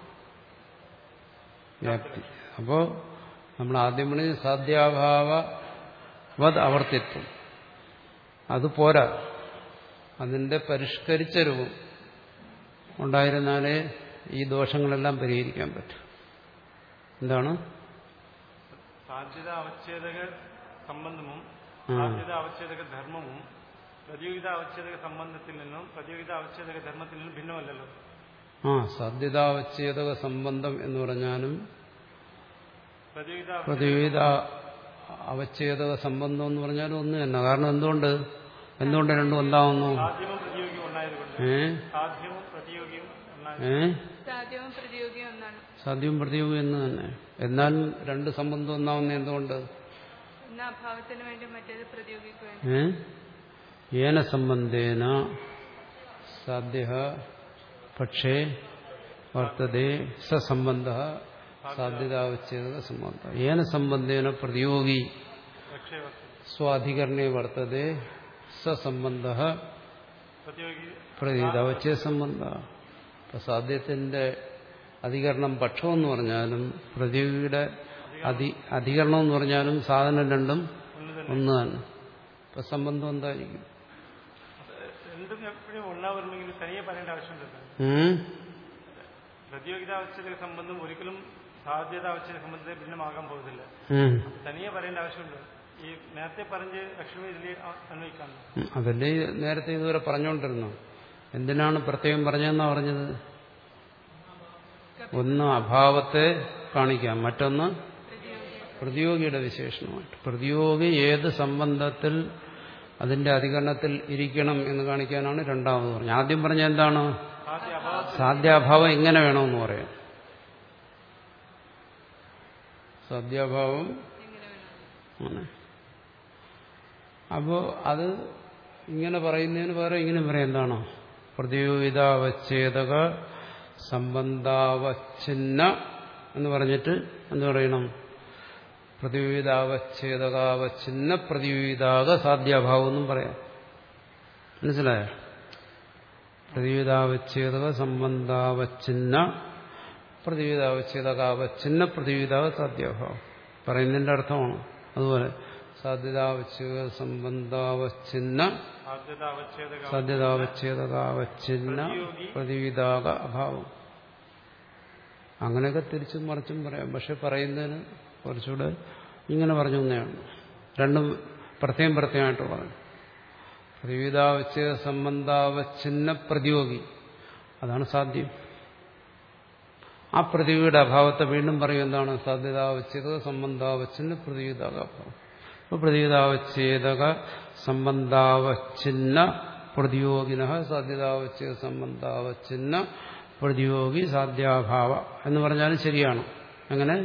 വ്യാപ്തി. അപ്പോ നമ്മൾ ആദ്യം പറഞ്ഞ സാധ്യാഭാവ വത് അവർത്തിത്വം അത് പോരാ. അതിന്റെ പരിഷ്കരിച്ച രൂപം ഉണ്ടായിരുന്നാലേ ഈ ദോഷങ്ങളെല്ലാം പരിഹരിക്കാൻ പറ്റും. എന്താണ്? സാധ്യത അവച്ഛേദക സംബന്ധവും സാധ്യത അവച്ഛേദക ധർമ്മവും പ്രതിയോഗിത അവച്ഛേദക സംബന്ധത്തിൽ നിന്നും പ്രതിയോഗിത അവച്ഛേദക ധർമ്മത്തിൽ നിന്നും ഭിന്നമല്ലല്ലോ. ആ സാധ്യതാവച്ഛേദക സംബന്ധം എന്ന് പറഞ്ഞാലും പ്രതിയോഗിത അവച്ഛേദക സംബന്ധം എന്ന് പറഞ്ഞാലും ഒന്ന് തന്നെ. കാരണം എന്തുകൊണ്ട് എന്തുകൊണ്ട് രണ്ടും ഒന്നാവുന്നു? ഏ ഏ സാധ്യവും പ്രതിയോഗി എന്ന് തന്നെ. എന്നാൽ രണ്ട് സംബന്ധം ഒന്നാവുന്ന എന്തുകൊണ്ട്? ഏ ഏന സംബന്ധേന സാധ്യ പക്ഷേ വർത്തതേ സസംബന്ധ സാധ്യതാവച്ഛേദക സംബന്ധം. ഏന സംബന്ധേന പ്രതിയോഗി സ്വാധികരണേ വർത്തതേ സസംബന്ധ പ്രതിയോഗിതാവച്ഛേദ സംബന്ധ. ഇപ്പൊ സാധ്യത്തിന്റെ അധികരണം പക്ഷം എന്ന് പറഞ്ഞാലും പ്രതിയോഗിയുടെ അധി അധികരണം എന്ന് പറഞ്ഞാലും സാധനം രണ്ടും ഒന്ന് തന്നെ. ഇപ്പൊ സംബന്ധം എന്തായിരിക്കും? പ്രതിയോഗിതാവച്ഛേദക സംബന്ധം ഒരിക്കലും സാധ്യതാവച്ഛേദക സംബന്ധത്തെ ഭിന്നമാകാൻ പോകുന്നില്ല. തനിയെ പറയേണ്ട ആവശ്യമുണ്ട്. ഈ നേരത്തെ പറഞ്ഞ് ലക്ഷ്മി ഇതിൽ അന്വയിക്കാം. അതല്ലേ നേരത്തെ ഇതുവരെ പറഞ്ഞുകൊണ്ടിരുന്നു. എന്തിനാണ് പ്രത്യേകം പറഞ്ഞതെന്നാ പറഞ്ഞത്? ഒന്ന് അഭാവത്തെ കാണിക്കാം, മറ്റൊന്ന് പ്രതിയോഗിയുടെ വിശേഷണമായിട്ട്. പ്രതിയോഗി ഏത് സംബന്ധത്തിൽ അതിന്റെ അധികരണത്തിൽ ഇരിക്കണം എന്ന് കാണിക്കാനാണ് രണ്ടാമത് പറഞ്ഞത്. ആദ്യം പറഞ്ഞ എന്താണ്? സാധ്യാഭാവം എങ്ങനെ വേണമെന്ന് പറയാം. സാധ്യാഭാവം എങ്ങനെ വേണം? ആണ്. അപ്പോ അത് ഇങ്ങനെ പറയുന്നതിന് പകരം ഇങ്ങനെ പറയാം. എന്താണോ പ്രതിയോഗിതാവച്ഛേദക സംബന്ധാവച്ഛിന്ന എന്ന് പറഞ്ഞിട്ട് എന്ത് പറയണം? പ്രതിയോഗിതാവച്ഛേദകാവച്ഛിന്ന പ്രതിയോഗിതാക സാധ്യാഭാവം എന്നും പറയാം. മനസ്സിലായോ? പ്രതിയോഗിതാവച്ഛേദക സംബന്ധാവച്ഛിന്ന പ്രതിയോഗിതാവച്ഛേദകാവച്ഛിന്ന പ്രതിയോഗിതാക സാധ്യാഭാവം പറയുന്നതിന്റെ അർത്ഥമാണ്. അതുപോലെ സാധ്യതാവച്ഛേദ സംബന്ധാവച്ഛിന്ന സാധ്യതാവച്ഛേദകാവച്ഛിന്ന പ്രതിയോഗിതാക അഭാവം. അങ്ങനെയൊക്കെ തിരിച്ചും മറിച്ചും പറയാം. പക്ഷെ പറയുന്നതിന് കുറച്ചുകൂടെ ഇങ്ങനെ പറഞ്ഞു തന്നെയാണ്. രണ്ടും പ്രത്യേകം പ്രത്യേകമായിട്ട് പറഞ്ഞു. പ്രതിയോഗിതാവച്ഛേദ സംബന്ധാവച്ഛിന്ന പ്രതിയോഗി, അതാണ് സാധ്യം. ആ പ്രതിയോഗിയുടെ അഭാവത്തെ വീണ്ടും പറയും. എന്താണ്? സാധ്യതാവച്ഛേദ സംബന്ധാവച്ഛിന്ന പ്രതിയോഗിതാക അഭാവം. അപ്പോൾ പ്രതിയോഗിതാവച്ഛേദക സംബന്ധാവച്ഛിന്ന പ്രതിയോഗിന സാധ്യതാവച്ഛേദ സംബന്ധാവച്ഛിന്ന പ്രതിയോഗി സാധ്യാഭാവ എന്ന് പറഞ്ഞാലും ശരിയാണ്. അങ്ങനെ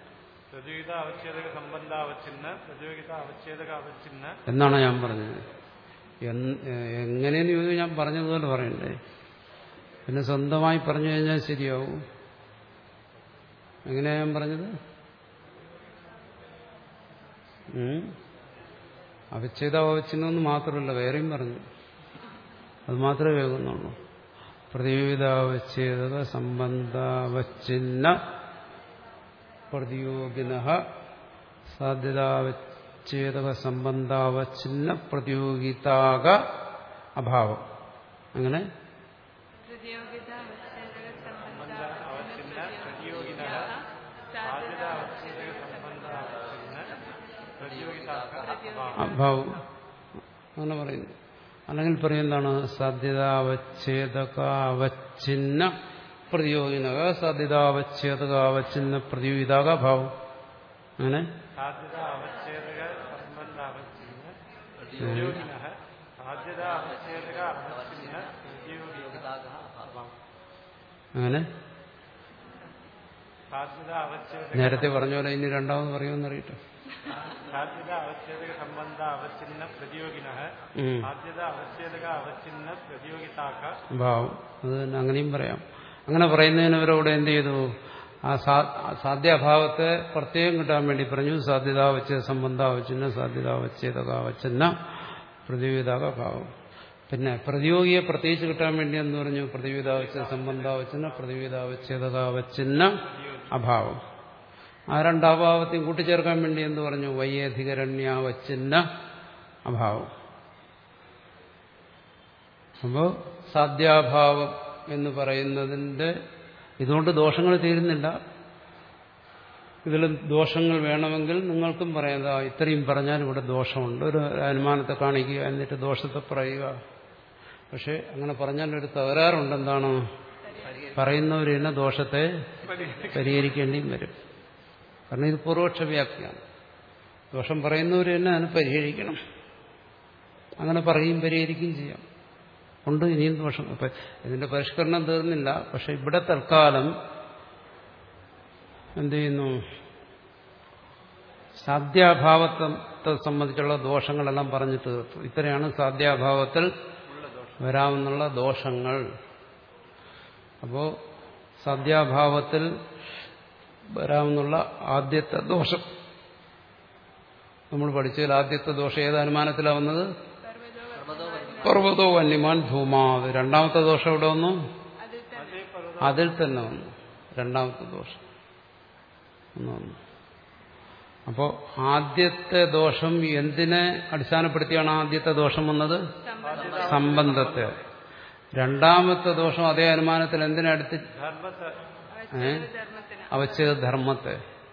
എന്നാണ് ഞാൻ പറഞ്ഞത്. എങ്ങനെയെന്ന് ചോദിച്ചാൽ ഞാൻ പറഞ്ഞതുപോലെ പറയണ്ടേ. പിന്നെ സ്വന്തമായി പറഞ്ഞു കഴിഞ്ഞാൽ ശരിയാവും. എങ്ങനെയാ ഞാൻ പറഞ്ഞത്? അവച്ഛേദ അവച്ഛിന്നെന്ന് മാത്രമല്ല, വേറെയും പറഞ്ഞു. അത് മാത്രമേ കേൾക്കുന്നുള്ളൂ. പ്രതിയോഗിതാവച്ഛേദക സംബന്ധാവച്ഛിന്ന പ്രതിയോഗിന സാധ്യതാവച്ഛേദക സംബന്ധാവച്ഛിന്ന പ്രതിയോഗിതാക അഭാവം. അങ്ങനെ അഭാവം അങ്ങനെ പറയുന്നു. അല്ലെങ്കിൽ പറയുന്നതാണ് സാധ്യതാവച്ഛേദകാവച്ഛിന്ന പ്രതിയോഗിനക സാധ്യതാവച്ഛേദകാവച്ഛിന്ന പ്രതിയോഗിതാക ഭാവം. അങ്ങനെ അങ്ങനെ നേരത്തെ പറഞ്ഞ പോലെ ഇനി രണ്ടാമത് പറയുമെന്ന് അറിയട്ടെ. ഭാവം അത് തന്നെ അങ്ങനെയും പറയാം. അങ്ങനെ പറയുന്നതിനവരോട് എന്ത് ചെയ്തു? ആ സാധ്യാഭാവത്തെ പ്രത്യേകം കിട്ടാൻ വേണ്ടി പറഞ്ഞു. സാധ്യതാവച്ഛേദ സംബന്ധാവച്ഛിന്ന സാധ്യതാവച്ഛേദകാവച്ഛിന്ന പ്രതിയോഗിതാക ഭാവം. പിന്നെ പ്രതിയോഗിയെ പ്രത്യേകിച്ച് കിട്ടാൻ വേണ്ടി എന്ന് പറഞ്ഞു? പ്രതിയോഗിതാവച്ഛേദ സംബന്ധാവച്ഛിന്ന പ്രതിയോഗിതാവച്ഛേദകാവച്ഛിന്ന അഭാവം. ആ രണ്ടഭാവത്തെയും കൂട്ടിച്ചേർക്കാൻ വേണ്ടി എന്ന് പറഞ്ഞു? വൈയധികരണ്യാവച്ഛിന്ന അഭാവം. അപ്പോ സാധ്യാഭാവം എന്ന് പറയുന്നതിന്റെ ഇതുകൊണ്ട് ദോഷങ്ങൾ തീരുന്നില്ല. ഇതിൽ ദോഷങ്ങൾ വേണമെങ്കിൽ നിങ്ങൾക്കും പറയാം. ഇത്രയും പറഞ്ഞാൽ ഇവിടെ ദോഷമുണ്ട്, ഒരു അനുമാനത്തെ കാണിക്കുക, എന്നിട്ട് ദോഷത്തെ പറയുക. പക്ഷെ അങ്ങനെ പറഞ്ഞാൽ ഒരു തകരാറുണ്ട്. എന്താണ്? പറയുന്നവർ തന്നെ ദോഷത്തെ പരിഹരിക്കേണ്ടിയും വരും. കാരണം ഇത് പൂർവപക്ഷ വ്യാഖ്യാനം. ദോഷം പറയുന്നവർ തന്നെ അതിന് പരിഹരിക്കണം. അങ്ങനെ പറയും പരിഹരിക്കുകയും ചെയ്യാം. ഉണ്ട് ഇനിയും ദോഷം. അപ്പൊ ഇതിന്റെ പരിഷ്കരണം തീർന്നില്ല. പക്ഷെ ഇവിടെ തൽക്കാലം എന്ത് ചെയ്യുന്നു? സാധ്യാഭാവത്തെ സംബന്ധിച്ചുള്ള ദോഷങ്ങളെല്ലാം പറഞ്ഞു തീർത്തു. ഇത്രയാണ് സാധ്യാഭാവത്തിൽ വരാമെന്നുള്ള ദോഷങ്ങൾ. അപ്പോ സാധ്യാഭാവത്തിൽ വരാമെന്നുള്ള ആദ്യത്തെ ദോഷം നമ്മൾ പഠിച്ചതിൽ ആദ്യത്തെ ദോഷം ഏത് അനുമാനത്തിലാവുന്നത്? പർവ്വതോ വന്യമാൻ ധൂമാത്. രണ്ടാമത്തെ ദോഷം എവിടെ വന്നു? അതിൽ തന്നെ വന്നു. രണ്ടാമത്തെ ദോഷം ഒന്ന് വന്നു. അപ്പോ ആദ്യത്തെ ദോഷം എന്തിനെ അടിസ്ഥാനപ്പെടുത്തിയാണ് ആദ്യത്തെ ദോഷം വന്നത്? സംബന്ധത്തെ. രണ്ടാമത്തെ ദോഷം അതേ അനുമാനത്തിൽ എന്തിനെ അടുത്ത്? അവച്ഛേദ ധർമ്മത്തെ.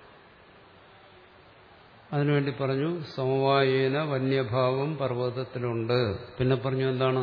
അതിനുവേണ്ടി പറഞ്ഞു സമവായേന വന്യഭാവം പർവ്വതത്തിലുണ്ട്. പിന്നെ പറഞ്ഞു എന്താണ്?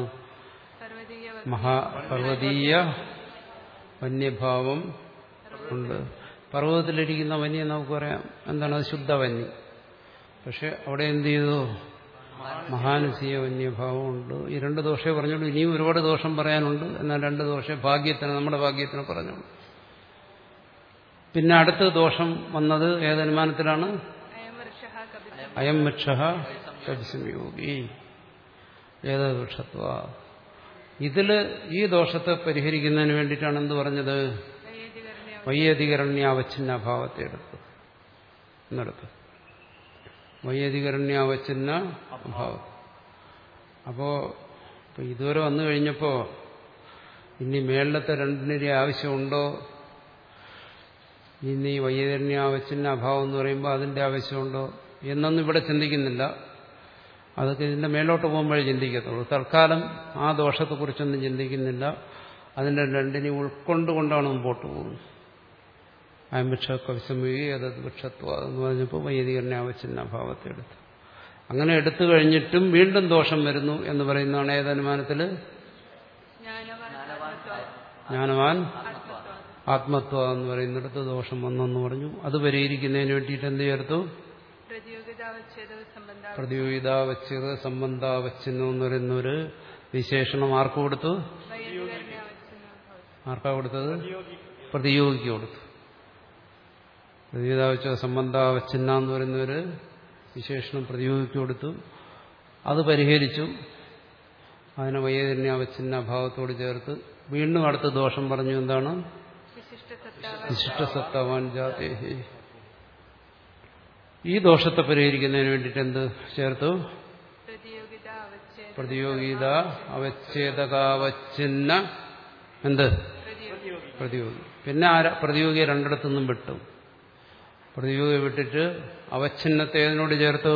മഹാപർവതീയ വന്യഭാവം ഉണ്ട്. പർവ്വതത്തിലിരിക്കുന്ന വന്യ നമുക്ക് പറയാം എന്താണ്? അത് ശുദ്ധവന്യ. പക്ഷെ അവിടെ എന്ത് ചെയ്തു? മഹാനുസീയ വന്യഭാവം ഉണ്ട്. ഈ രണ്ട് ദോഷമേ പറഞ്ഞുള്ളൂ. ഇനിയും ഒരുപാട് ദോഷം പറയാനുണ്ട്. എന്നാൽ രണ്ട് ദോഷം ഭാഗ്യത്തിന്, നമ്മുടെ ഭാഗ്യത്തിന് പറഞ്ഞുള്ളൂ. പിന്നെ അടുത്ത ദോഷം വന്നത് ഏതനുമാനത്തിലാണ്? അയം വൃക്ഷഃ കപിതം അയം വൃക്ഷഃ കപിസംയോഗി ഏത വൃക്ഷത്വ. ഇതില് ഈ ദോഷത്തെ പരിഹരിക്കുന്നതിന് വേണ്ടിയിട്ടാണ് എന്ത് പറഞ്ഞത്? വൈയധികരണ വൈയധികരണ്യാവച്ഛിന്ന അഭാവത്തെ എടുത്തു എന്നെടുത്തു. വൈയധികരണ്യാവച്ഛിന്ന അഭാവം. അപ്പോ ഇപ്പൊ ഇതുവരെ വന്നു കഴിഞ്ഞപ്പോ ഇനി മേളിലത്തെ രണ്ടിന്റെ ആവശ്യമുണ്ടോ? ഇനി വൈയധികരണ്യാവച്ഛിന്ന അഭാവം എന്ന് പറയുമ്പോൾ അതിന്റെ ആവശ്യമുണ്ടോ എന്നൊന്നും ഇവിടെ ചിന്തിക്കുന്നില്ല. അതൊക്കെ ഇതിന്റെ മേലോട്ട് പോകുമ്പോഴേ ചിന്തിക്കത്തുള്ളൂ. തൽക്കാലം ആ ദോഷത്തെക്കുറിച്ചൊന്നും ചിന്തിക്കുന്നില്ല. അതിന്റെ രണ്ടിനെ ഉൾക്കൊണ്ടുകൊണ്ടാണ് മുമ്പോട്ട് പോകുന്നത്. അയം വൃക്ഷ കവിസംയോഗി അതത് വൃക്ഷത്വ എന്ന് പറഞ്ഞപ്പോൾ വൈദികരണ്യാവച്ഛിന്ന അഭാവത്തെ എടുത്തു. അങ്ങനെ എടുത്തു കഴിഞ്ഞിട്ടും വീണ്ടും ദോഷം വരുന്നു എന്ന് പറയുന്നതാണ് ഏതനുമാനത്തില്? ജ്ഞാനവാൻ ആത്മത്വ എന്ന് പറയുന്നിടത്ത് ദോഷം വന്നെന്ന് പറഞ്ഞു. അത് പരിഹരിക്കുന്നതിന് വേണ്ടിയിട്ട് എന്ത് ചേർത്തു? പ്രതിയോഗിതാവച്ഛേദ സംബന്ധാവച്ഛിന്നം എന്ന് പറയുന്ന ഒരു വിശേഷണം ആർക്ക് കൊടുത്തു? ആർക്കാ കൊടുത്തത്? പ്രതിയോഗിക്ക് കൊടുത്തു. പ്രതിയോഗിതാവച്ഛേദ സംബന്ധാവച്ഛിന്ന എന്ന് പറയുന്ന ഒരു വിശേഷണം പ്രതിയോഗിക്ക് കൊടുത്തു. അത് പരിഹരിച്ചു. അതിനെ വൈയധികരണ്യാവച്ഛിന്ന അഭാവത്തോട് ചേർത്ത് വീണ്ടും അടുത്ത ദോഷം പറഞ്ഞു. എന്താണ്? വിശിഷ്ടസത്താവാൻ ജാതേഹി. ഈ ദോഷത്തെ പരിഹരിക്കുന്നതിന് വേണ്ടിയിട്ട് എന്ത് ചേർത്തു? പ്രതിയോഗിത അവച്ഛേദകാവച്ഛിന്ന എന്ത്? പ്രതിയോഗി. പിന്നെ ആരാ? പ്രതിയോഗിയെ രണ്ടിടത്തുനിന്നും വിട്ടു. പ്രതിയോഗിയെ വിട്ടിട്ട് അവച്ഛിന്നത്തെ ഏതിനോട് ചേർത്തു?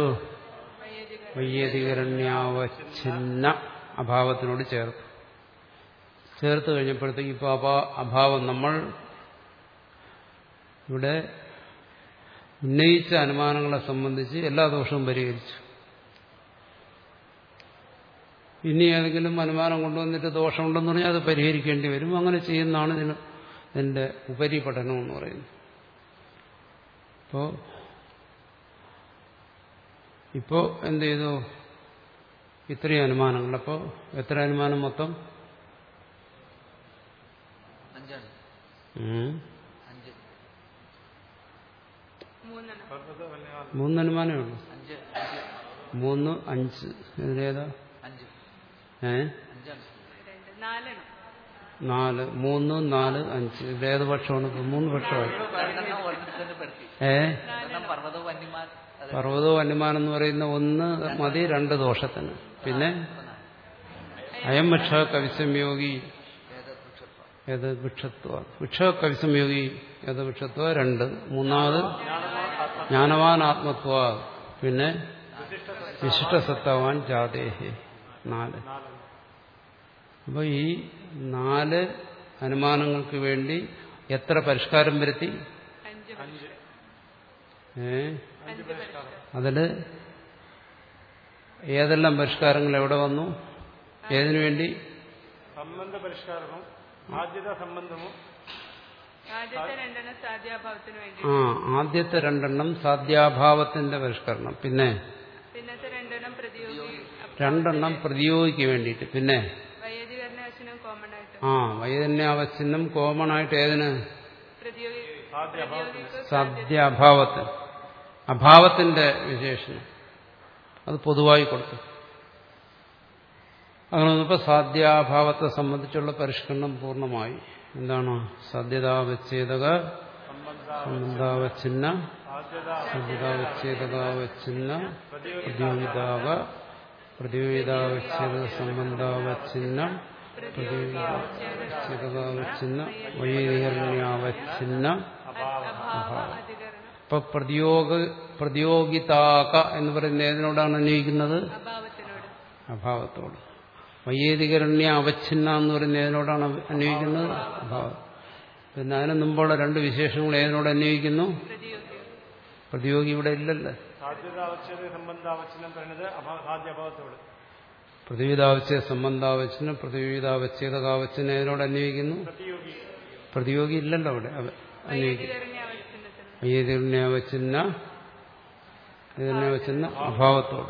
വൈയധികരണ്യാവച്ഛിന്ന അഭാവത്തിനോട് ചേർത്തു. ചേർത്ത് കഴിഞ്ഞപ്പോഴത്തേക്ക് ഇപ്പൊ അഭാവം നമ്മൾ ഇവിടെ ഉന്നയിച്ച അനുമാനങ്ങളെ സംബന്ധിച്ച് എല്ലാ ദോഷവും പരിഹരിച്ചു. ഇനി ഏതെങ്കിലും അനുമാനം കൊണ്ടുവന്നിട്ട് ദോഷമുണ്ടെന്ന് പറഞ്ഞാൽ അത് പരിഹരിക്കേണ്ടി വരും. അങ്ങനെ ചെയ്യുന്നതാണ് ഇതിന് ഇതിന്റെ ഉപരിപഠനം എന്ന് പറയുന്നത്. ഇപ്പോ ഇപ്പോ എന്ത് ചെയ്തു? ഇത്രയും അനുമാനങ്ങൾ. അപ്പോൾ എത്ര അനുമാനം മൊത്തം? മൂന്ന് അനുമാനമേ ഉള്ളൂ. മൂന്ന് അഞ്ച്. ഇതിലേതാ? ഏ നാല്. മൂന്ന് നാല് അഞ്ച്. ഇതിലേത് പക്ഷമാണ്? ഇപ്പൊ മൂന്ന് പക്ഷമാണ്. ഏ പർവ്വതോ വന്യമാനം എന്ന് പറയുന്ന ഒന്ന് മതി രണ്ട് ദോഷത്തിന്. പിന്നെ അയം വൃക്ഷ കവിസംയോഗി ഏത് വൃക്ഷത്വ. വൃക്ഷ കവിസംയോഗി ഏത് വൃക്ഷത്വ രണ്ട്. മൂന്നാമത് ജ്ഞാനവാൻ ആത്മത്വ. പിന്നെ വിശിഷ്ടസത്താവാൻ ജാതേഹി നാല്. അപ്പൊ ഈ നാല് അനുമാനങ്ങൾക്ക് വേണ്ടി എത്ര പരിഷ്കാരം വരുത്തി? ഏ അതില് ഏതെല്ലാം പരിഷ്കാരങ്ങൾ എവിടെ വന്നു? ഏതിനു വേണ്ടി? സംബന്ധ പരിഷ്കാരവും ആദ്യത സംബന്ധവും. ആ ആദ്യത്തെ രണ്ടെണ്ണം സാധ്യാഭാവത്തിന്റെ പരിഷ്കരണം. പിന്നെ രണ്ടെണ്ണം പ്രതിയോഗിക്ക് വേണ്ടിയിട്ട്. പിന്നെ ആ വൈയധികരണ്യാവച്ഛിന്നം കോമൺ ആയിട്ട് ഏതിന്? സാധ്യാഭാവത്തിന്. അഭാവത്തിന്റെ വിശേഷണം അത് പൊതുവായി കൊടുത്തു. അങ്ങനെ വന്നപ്പോൾ സാധ്യാഭാവത്തെ സംബന്ധിച്ചുള്ള പരിഷ്കരണം പൂർണ്ണമായി. എന്താണ്? സാധ്യതാവച്ഛേദക സംബന്ധാവച്ഛിന്ന സാധ്യതാവച്ഛേദകാവച്ഛിന്ന പ്രതിയോഗിതാവ പ്രതിയോഗിതാവച്ഛേദക സംബന്ധാവച്ഛിന്ന പ്രതിയോഗിതാവച്ഛേദകാവച്ഛിന്ന വൈയധികരണ്യാവച്ഛിന്ന അഭാവം. ഇപ്പൊ പ്രതിയോഗ പ്രതിയോഗിതാക എന്ന് പറയുന്ന ഏതിനോടാണ് അന്വയിക്കുന്നത്? അഭാവത്തോട്. വൈയധികരണ്യ അവച്ഛിന്ന എന്ന് പറയുന്ന ഏതിനോടാണ് അന്വയിക്കുന്നത്? അഭാവം. പിന്നെ അതിന് മുമ്പുള്ള രണ്ട് വിശേഷങ്ങൾ ഏതിനോട് അന്വയിക്കുന്നു? പ്രതിയോഗി ഇവിടെ ഇല്ലല്ലോ. പ്രതിയോഗിതാവച്ഛേദ സംബന്ധാവച്ഛിന്നം പ്രതിയോഗിതാവച്ഛേദകാവച്ഛിന്നം ഏതിനോട് അന്വയിക്കുന്നു? പ്രതിയോഗി ഇല്ലല്ലോ അവിടെ അന്വയിക്കുന്നു. വൈയധികരണ്യാവച്ഛിന്ന വച്ഛിന്ന അഭാവത്തോട്.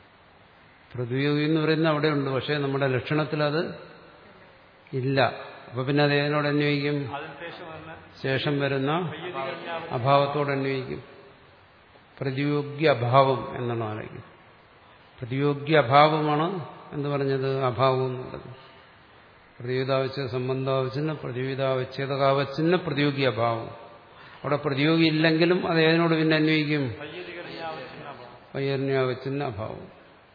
പ്രതിയോഗി എന്ന് പറയുന്നത് അവിടെ ഉണ്ട്. പക്ഷെ നമ്മുടെ ലക്ഷണത്തിൽ അത് ഇല്ല. അപ്പൊ പിന്നെ അത് ഏതിനോട് അന്വയിക്കും? അതിനുശേഷം വന്ന ശേഷം വരുന്ന വയ്യധികരണ അഭാവത്തോട് അന്വയിക്കും. പ്രതിയോഗ്യ അഭാവം എന്നാണ് ആലോചിക്കും. പ്രതിയോഗ്യ അഭാവമാണ് എന്ന് പറഞ്ഞത് അഭാവം എന്നുള്ളത്. പ്രതിയോഗിതാവച്ഛേദ സംബന്ധാവച്ഛിന്ന പ്രതിയോഗിതാവച്ഛേദകാവച്ഛിന്ന പ്രതിയോഗ്യ അഭാവം. അവിടെ പ്രതിയോഗി ഇല്ലെങ്കിലും അത് ഏതിനോട് പിന്നെ അന്വയിക്കും? വൈയന്യാവച്ഛിന്ന അഭാവം.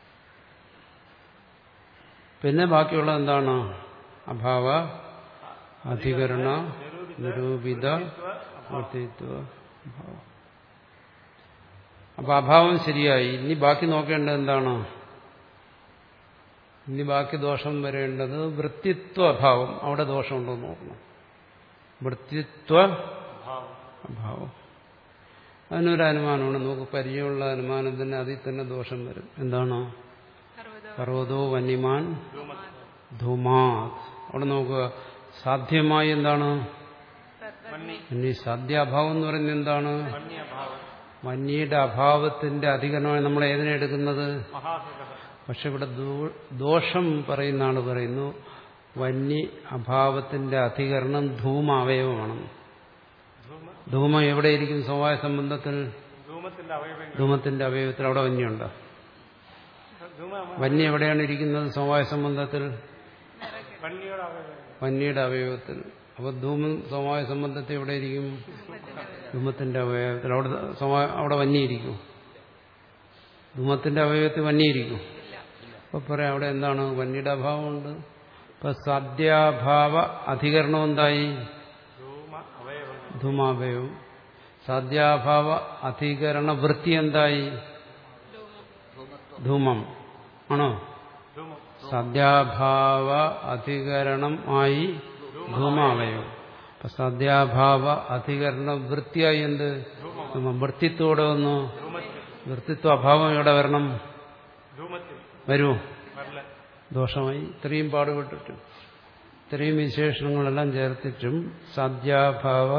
പിന്നെ ബാക്കിയുള്ള എന്താണ്? അഭാവ, അധികരണ, നിരൂപിത, വർത്തിത്വ അഭാവം. അപ്പൊ അഭാവം ശരിയായി. ഇനി ബാക്കി നോക്കേണ്ടത് എന്താണ്? ഇനി ബാക്കി ദോഷം വരേണ്ടത് വൃത്തിത്വ അഭാവം. അവിടെ ദോഷമുണ്ടോ എന്ന് നോക്കണം. വൃത്തിത്വ അഭാവം. അതിനൊരു അനുമാനമാണ്. നമുക്ക് പരിചയമുള്ള അനുമാനം തന്നെ. അതിൽ തന്നെ ദോഷം വരും. എന്താണ്? പർവ്വതോ വന്യമാൻ ധൂമാത്. അവിടെ നോക്കുക. സാധ്യമായി എന്താണ്? ഇനി സാധ്യാഭാവം എന്ന് പറയുന്നത് എന്താണ്? വന്യയുടെ അഭാവത്തിന്റെ അധികരണമായി നമ്മൾ ഏതിനെ എടുക്കുന്നത്? പക്ഷെ ഇവിടെ ദോഷം പറയുന്ന ആള് പറയുന്നു വന്യ അഭാവത്തിന്റെ അധികരണം ധൂമ അവയവമാണ്. ധൂമം എവിടെയിരിക്കും? സമവായ സംബന്ധത്തിൽ ധൂമത്തിന്റെ അവയവത്തിൽ. അവിടെ വന്യുണ്ട്. വന്യ എവിടെയാണ് ഇരിക്കുന്നത്? സമവായ സംബന്ധത്തിൽ വന്യയുടെ അവയവത്തിൽ. അപ്പൊ ധൂമം സമവായ സംബന്ധത്തിൽ എവിടെ ഇരിക്കും? ധൂമത്തിന്റെ അവയവത്തിൽ. അവിടെ അവിടെ വന്യയിരിക്കും. ധൂമത്തിന്റെ അവയവത്തിൽ വന്യയിരിക്കും. അപ്പൊ പറയാം അവിടെ എന്താണ്? വന്യയുടെ അഭാവമുണ്ട്. ഇപ്പൊ സാധ്യാഭാവ അധികരണം എന്തായി? ധൂമാവയവം. സാധ്യാഭാവ അധികരണ വൃത്തി എന്തായി? ധൂമം ആണോ? സാധ്യാഭാവ അധികരണം ആയി ധൂമാവയവം. അപ്പൊ സാധ്യാഭാവ അധികരണ വൃത്തിയായി എന്ത്? വൃത്തിത്വോടെ വന്നു. വൃത്തിത്വ അഭാവം എവിടെ വരണം? വരൂ. ദോഷമായി. ഇത്രയും പാടുപെട്ടിട്ടും ഇത്രയും വിശേഷണങ്ങളെല്ലാം ചേർത്തിട്ടും സാധ്യാഭാവ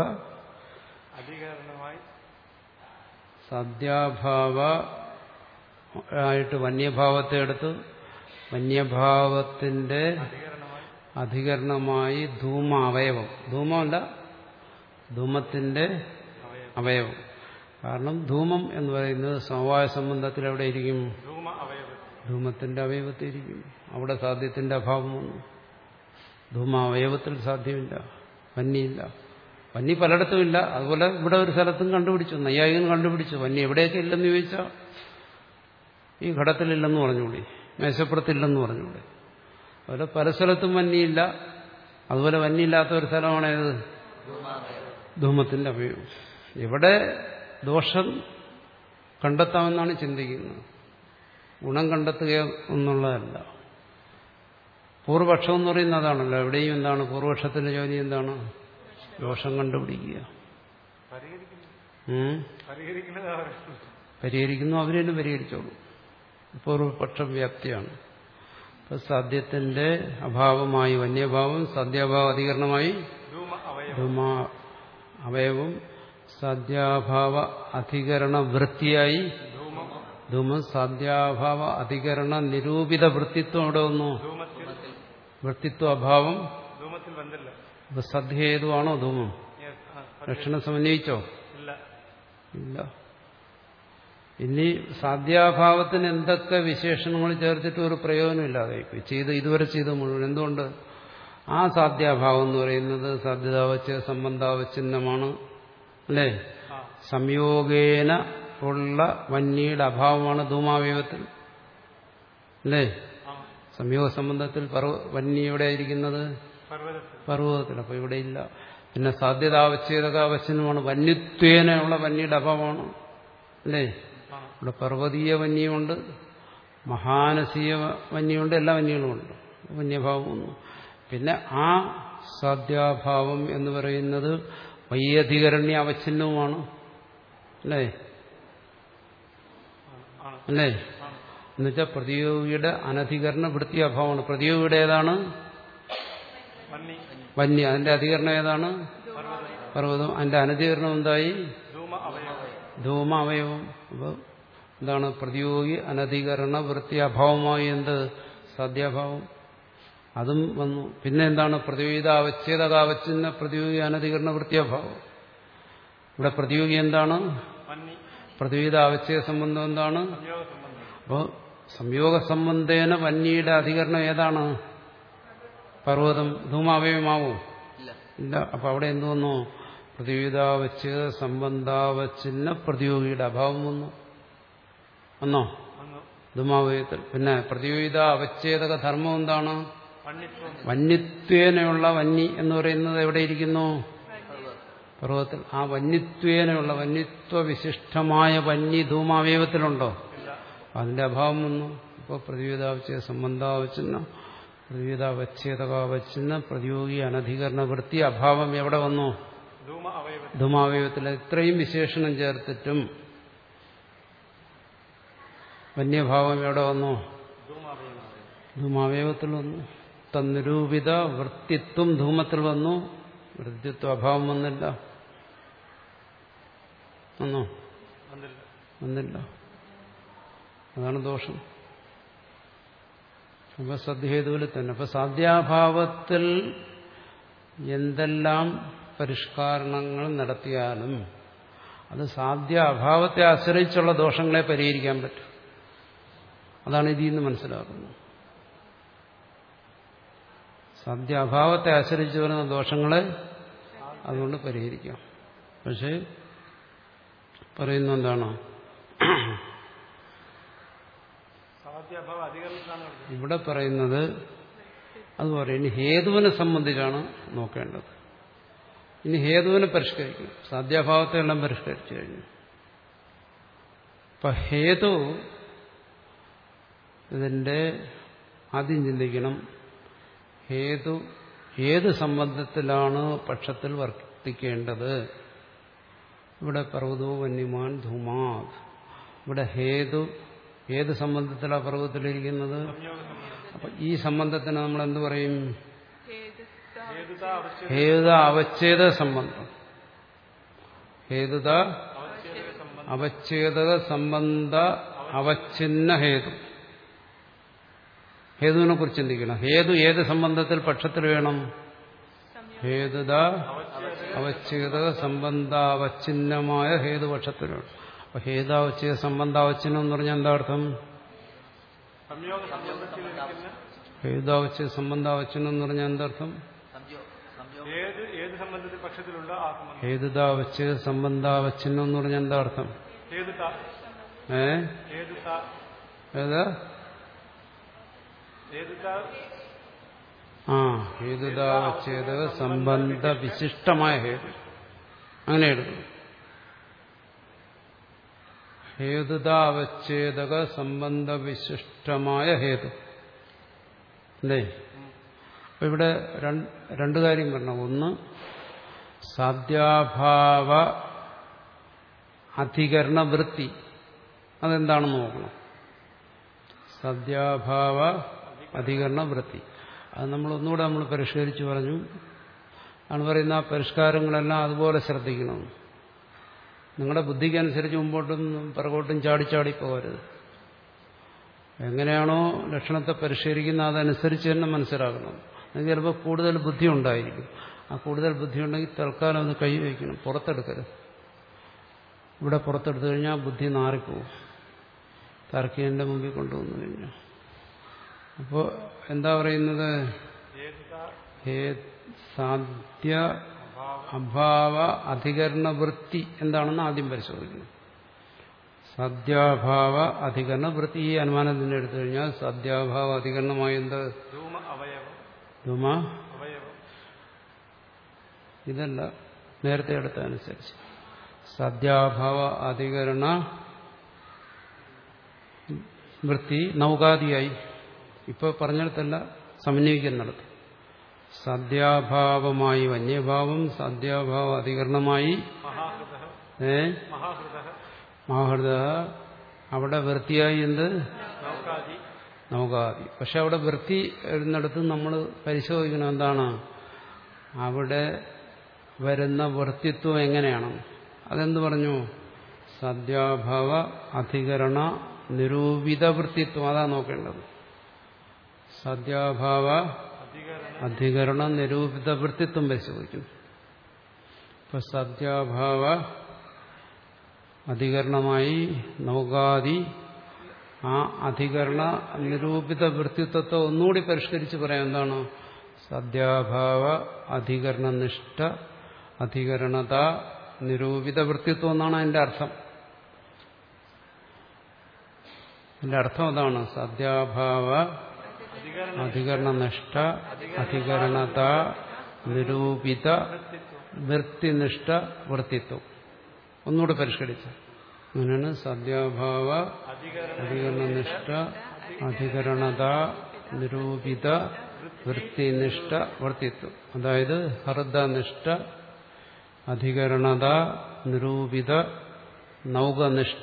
സാധ്യാഭാവ ആയിട്ട് വന്യഭാവത്തെ എടുത്തു. വന്യഭാവത്തിന്റെ അധികരണമായി ധൂമ അവയവം. ധൂമമല്ല, ധൂമത്തിന്റെ അവയവം. കാരണം ധൂമം എന്ന് പറയുന്നത് സമവായ സംബന്ധത്തിൽ എവിടെ ഇരിക്കും? ധൂമത്തിന്റെ അവയവത്തിൽ ഇരിക്കും. അവിടെ സാധ്യത്തിന്റെ അഭാവം വന്നു. ധൂമ അവയവത്തിൽ സാധ്യമില്ല, വന്യയില്ല. വന്യ പലയിടത്തുമില്ല. അതുപോലെ ഇവിടെ ഒരു സ്ഥലത്തും കണ്ടുപിടിച്ചു. നൈയായികൻ കണ്ടുപിടിച്ചു. വന്യ എവിടെയൊക്കെ ഇല്ലെന്ന് ചോദിച്ചാൽ ഈ ഘടത്തിലില്ലെന്ന് പറഞ്ഞുകൂടി, മേശപ്പുറത്തില്ലെന്ന് പറഞ്ഞുകൂടി. അതുപോലെ പല സ്ഥലത്തും വന്യയില്ല. അതുപോലെ വന്യയില്ലാത്ത ഒരു സ്ഥലമാണേത്? ധൂമത്തിന്റെ അവയവം. ഇവിടെ ദോഷം കണ്ടെത്താമെന്നാണ് ചിന്തിക്കുന്നത്. ഗുണം കണ്ടെത്തുക എന്നുള്ളതല്ല. പൂർവപക്ഷം എന്ന് പറയുന്നത് അതാണല്ലോ. എവിടെയും എന്താണ് പൂർവപക്ഷത്തിന്റെ ജോലി? എന്താണ്? ദോഷം കണ്ടുപിടിക്കുക. പരിഹരിക്കുന്നു. അവരെന്നെ പരിഹരിച്ചോളൂ. പൂർവപക്ഷം വ്യാപ്തിയാണ്. ഇപ്പൊ സാധ്യത്തിന്റെ അഭാവമായി വന്യഭാവം, സാധ്യാഭാവ അധികരണമായി ധൂമ അവയവം, സാധ്യാഭാവ അധികരണ വൃത്തിയായി ധൂമം, സാധ്യാഭാവ അധികരണ നിരൂപിത വൃത്തിത്വം അവിടെ വന്നു. വൃത്തിത്വ അഭാവം. ഇപ്പൊ സദ്യ ഏതുവാണോ ധൂമം? ലക്ഷണം സമന്വയിച്ചോ? ഇല്ല. ഇനി സാധ്യാഭാവത്തിന് എന്തൊക്കെ വിശേഷണങ്ങൾ ചേർത്തിട്ട് ഒരു പ്രയോജനമില്ലാതെ ചെയ്ത് ഇതുവരെ ചെയ്ത് മുഴുവൻ. എന്തുകൊണ്ട്? ആ സാധ്യാഭാവം എന്ന് പറയുന്നത് സാധ്യതാവച്ഛേദ സംബന്ധാവച്ഛിന്നമാണ്. അല്ലേ? സംയോഗേന ഉള്ള വന്യയുടെ അഭാവമാണ് ധൂമാവയവത്തിൽ. അല്ലേ? സംയോഗ സംബന്ധത്തിൽ വന്യ എവിടെ ഇരിക്കുന്നത്? പർവ്വതത്തിൽ. അപ്പൊ ഇവിടെ ഇല്ല. പിന്നെ സാധ്യതാവച്ഛേദകാവച്ഛിന്നമാണ്. വന്യത്വേനുള്ള വന്യയുടെ അഭാവമാണ്. അല്ലേ? ഇവിടെ പർവ്വതീയ വന്യമുണ്ട്, മഹാനസീയ വന്യമുണ്ട്, എല്ലാ വന്യങ്ങളുമുണ്ട്. വന്യഭാവം ഒന്നും. പിന്നെ ആ സാധ്യാഭാവം എന്ന് പറയുന്നത് വൈയധികരണ്യ അവച്ഛിന്നവുമാണ്. അല്ലേ? അല്ലേ? എന്നുവെച്ചാൽ പ്രതിയോഗിയുടെ അനധികരണ വൃത്തി അഭാവമാണ്. പ്രതിയോഗിയുടെ ഏതാണ്? വന്യ. അതിന്റെ അധികരണം ഏതാണ്? പർവ്വതം. അതിന്റെ അനധികരണം എന്തായി? ധൂമ അവയവം. അപ്പോൾ എന്താണ്? പ്രതിയോഗി അനധികരണ വൃത്തി അഭാവമായി എന്ത്? സാധ്യാഭാവം. അതും വന്നു. പിന്നെ എന്താണ് പ്രതിയോഗിത അവച്ഛേദകാവച്ഛിന്ന പ്രതിയോഗി അനധികരണ വൃത്തിയഭാവം. ഇവിടെ പ്രതിയോഗി എന്താണ്? പ്രതിയോഗിത അവച്ഛേദ സംബന്ധം എന്താണ്? അപ്പോൾ സംയോഗ സംബന്ധേന വന്യയുടെ അധികരണം ഏതാണ്? പർവ്വതം. ധൂമാവയവമാവും? ഇല്ല. അപ്പൊ അവിടെ എന്ത് വന്നു? പ്രതിയോഗിതാവച്ഛേദ സംബന്ധാവച്ഛിന്ന പ്രതിയോഗിയുടെ അഭാവം വന്നു. വന്നോ? ധൂമാവയവത്തിൽ. പിന്നെ പ്രതിയോഗിത അവച്ഛേദക ധർമ്മം എന്താണ്? വന്യത്വേനയുള്ള വന്നി എന്ന് പറയുന്നത് എവിടെയിരിക്കുന്നു? പർവ്വതത്തിൽ. ആ വന്യത്വേനയുള്ള വന്യത്വ വിശിഷ്ടമായ വന്നി ധൂമാവയവത്തിലുണ്ടോ? അതിന്റെ അഭാവം വന്നു. ഇപ്പോൾ പ്രതിയോഗിതാവച്ഛേദ സംബന്ധാവച്ഛിന്ന പ്രതിയോഗിതാവച്ഛേദകാവച്ഛിന്ന പ്രതിയോഗി അനധികരണ വൃത്തി അഭാവം എവിടെ വന്നു? ധൂമാവയവത്തിൽ. ഇത്രയും വിശേഷണം ചേർത്തിട്ടും വന്യഭാവം എവിടെ വന്നു? ധൂമാവയവത്തിൽ വന്നു. തന്നിരൂപിത വൃത്തിത്വം ധൂമത്തിൽ വന്നു. വൃത്തിത്വ അഭാവം വന്നില്ല. വന്നോ? വന്നില്ല. അതാണ് ദോഷം. അപ്പൊ സദ്ഹേതുവിൽ തന്നെ. അപ്പൊ സാധ്യാഭാവത്തിൽ എന്തെല്ലാം പരിഷ്കാരണങ്ങൾ നടത്തിയാലും അത് സാധ്യ അഭാവത്തെ ആശ്രയിച്ചുള്ള ദോഷങ്ങളെ പരിഹരിക്കാൻ പറ്റും. അതാണ് ഇതിൽ നിന്ന് മനസ്സിലാക്കുന്നത്. സാധ്യ അഭാവത്തെ ആശ്രയിച്ച് വരുന്ന ദോഷങ്ങളെ അതുകൊണ്ട് പരിഹരിക്കാം. പക്ഷെ പറയുന്ന എന്താണ്? ഇവിടെ പറയുന്നത് അതുപോലെ ഇനി ഹേതുവിനെ സംബന്ധിച്ചാണ് നോക്കേണ്ടത്. ഇനി ഹേതുവിനെ പരിഷ്കരിക്കണം. സാധ്യാഭാവത്തെ എല്ലാം പരിഷ്കരിച്ചു കഴിഞ്ഞു. അപ്പൊ ഹേതു ഇതിന്റെ ആദ്യം ചിന്തിക്കണം. ഹേതു ഏത് സംബന്ധത്തിലാണ് പക്ഷത്തിൽ വർത്തിക്കേണ്ടത്? ഇവിടെ പർവ്വതോ വന്യമാൻ ധൂമാത്. ഇവിടെ ഹേതു ഏത് സംബന്ധത്തിലാണ് പർവ്വതത്തിലിരിക്കുന്നത്? അപ്പൊ ഈ സംബന്ധത്തിന് നമ്മൾ എന്ത് പറയും? ഹേതുത അവച്ഛേദ സംബന്ധം. ഹേതുത അവച്ഛേദക സംബന്ധ അവച്ഛിന്ന ഹേതു. ഹേതുവിനെ കുറിച്ച് ചിന്തിക്കണം. ഹേതു ഏത് സംബന്ധത്തിൽ പക്ഷത്തിൽ വേണം? ഹേതുത അവച്ഛേദക സംബന്ധാവച്ഛിന്നമായ ഹേതുപക്ഷത്തിൽ വേണം. അപ്പൊ ഹേതാവച്ഛേദ സംബന്ധാവച്ഛിന്നം എന്ന് പറഞ്ഞാൽ എന്താ അർത്ഥം? ഹേതാവച്ഛേദ സംബന്ധാവച്ഛിന്നം എന്ന് പറഞ്ഞാൽ എന്താർത്ഥം? ഹേതുതാവച്ഛേദ സംബന്ധാവച്ഛിന്നം എന്ന് പറഞ്ഞാൽ എന്താ അർത്ഥം? ഏ ഏതാ? ആ ഹേതുതാവച്ഛേദക സംബന്ധ വിശിഷ്ടമായ ഹേതു. അങ്ങനെ എടുക്കും. ഹേതുതാവച്ഛേദക സംബന്ധ വിശിഷ്ടമായ ഹേതു അല്ലേ? അപ്പൊ ഇവിടെ രണ്ടു കാര്യം പറഞ്ഞു. ഒന്ന്, സാധ്യാഭാവ അധികരണ വൃത്തി. അതെന്താണെന്ന് നോക്കണം. സാധ്യാഭാവ അധികരണ വൃത്തി അത് നമ്മൾ ഒന്നുകൂടെ നമ്മൾ പരിഷ്കരിച്ചു പറഞ്ഞു. ആണ് പറയുന്ന ആ പരിഷ്കാരങ്ങളെല്ലാം അതുപോലെ ശ്രദ്ധിക്കണം. നിങ്ങളുടെ ബുദ്ധിക്കനുസരിച്ച് മുമ്പോട്ടും പിറകോട്ടും ചാടിച്ചാടി പോകരുത്. എങ്ങനെയാണോ ലക്ഷണത്തെ പരിഷ്കരിക്കുന്നത് അതനുസരിച്ച് തന്നെ മനസ്സിലാക്കണം. നിങ്ങൾക്ക് ചിലപ്പോൾ കൂടുതൽ ബുദ്ധി ഉണ്ടായിരിക്കും. ആ കൂടുതൽ ബുദ്ധി ഉണ്ടെങ്കിൽ തൽക്കാലം ഒന്ന് കൈ വയ്ക്കണം, പുറത്തെടുക്കരുത്. ഇവിടെ പുറത്തെടുത്തു കഴിഞ്ഞാൽ ബുദ്ധി നാറിപ്പോവും, താർക്കികന്റെ മുമ്പിൽ കൊണ്ടുവന്നു കഴിഞ്ഞാൽ. അപ്പോൾ എന്താ പറയുന്നത്? സാധ്യ അഭാവ അധികരണ വൃത്തി എന്താണെന്ന് ആദ്യം പരിശോധിക്കുന്നു. സാധ്യാഭാവ അധികരണ വൃത്തി. ഈ അനുമാനത്തിന് എടുത്തു കഴിഞ്ഞാൽ സാധ്യാഭാവ അധികരണമായ എന്ത്? ധൂമ ഇതല്ല, നേരത്തെ എടുത്തതനുസരിച്ച് സാധ്യാഭാവ അധികരണ വൃത്തി നൗകാദിയായി. ഇപ്പൊ പറഞ്ഞിടത്തല്ല, സമന്വയിക്കുന്നിടത്ത് സാധ്യാഭാവമായി വന്യഭാവം, സാധ്യാഭാവ അധികരണമായി ഏ മഹാഹൃദ. അവിടെ വൃത്തിയായി എന്ത്? നൗകാദി. പക്ഷെ അവിടെ വൃത്തി എഴുന്നിടത്ത് നമ്മൾ പരിശോധിക്കണം എന്താണ് അവിടെ വരുന്ന വൃത്തിത്വം എങ്ങനെയാണ്. അതെന്ത് പറഞ്ഞു? സാധ്യാഭാവ അധികരണ നിരൂപിത വൃത്തിത്വം. അതാ നോക്കേണ്ടത്. സാധ്യാഭാവ അധികരണ നിരൂപിത വൃത്തിത്വം പരിശോധിക്കുന്നു. ഇപ്പൊ സദ്യാഭാവ അധികരണമായി നൗകാദി ആ അധികരണ നിരൂപിത വൃത്തിത്വത്തെ ഒന്നുകൂടി പരിഷ്കരിച്ച് പറയാം. എന്താണ്? സദ്യാഭാവ അധികരണനിഷ്ഠ അധികരണത നിരൂപിത വൃത്തിത്വം എന്നാണ് അതിന്റെ അർത്ഥം. അതിന്റെ അർത്ഥം അതാണ്. സദ്യാഭാവ അധികരണനിഷ്ഠ അധികരണത നിരൂപിത വൃത്തിനിഷ്ഠ വൃത്തിത്വം ഒന്നുകൂടെ പരിഷ്കരിച്ച അങ്ങനെയാണ്. സദ്യാഭാവ അധികരണനിഷ്ഠ അധികരണത നിരൂപിത വൃത്തിനിഷ്ഠ വൃത്തിത്വം. അതായത് ഹൃദനിഷ്ഠ അധികരണത നിരൂപിത നൗകനിഷ്ഠ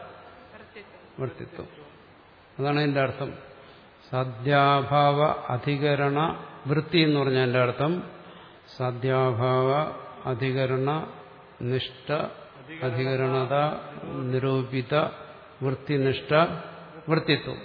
വൃത്തിത്വം. അതാണ് അതിന്റെ അർത്ഥം. സദ്യാഭാവ അധികരണ വൃത്തി എന്ന് പറഞ്ഞാൽ അതിന്റെ അർത്ഥം സദ്യാഭാവ അധികരണ നിഷ്ഠ അധികരണത നിരൂപിത വൃത്തിനിഷ്ഠ വൃത്തിത്വം.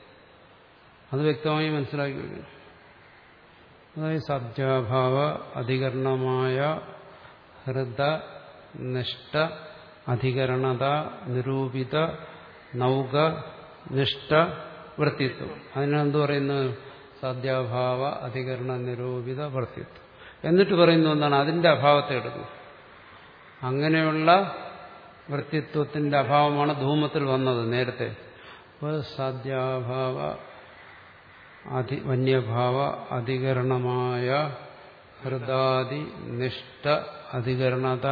അത് വ്യക്തമായി മനസ്സിലാക്കി വയ്ക്കുന്നു. അതായത് സദ്യാഭാവ അധികരണമായ ഹൃദ നിഷ്ഠ അധികരണത നിരൂപിത നൗക നിഷ്ഠ വൃത്തിത്വം. അതിനെന്ത് പറയുന്നത്? സദ്യാഭാവ അധികരണ നിരൂപിത വൃത്തിത്വം. എന്നിട്ട് പറയുന്നു എന്താണ്? അതിന്റെ അഭാവത്തെ എടുക്കുന്നു. അങ്ങനെയുള്ള വൃത്തിത്വത്തിന്റെ അഭാവമാണ് ധൂമത്തിൽ വന്നത് നേരത്തെ. അപ്പോൾ സദ്യാഭാവ അധി വന്യഭാവ അധികരണമായ ഹൃദാദി നിഷ്ഠ അധികരണത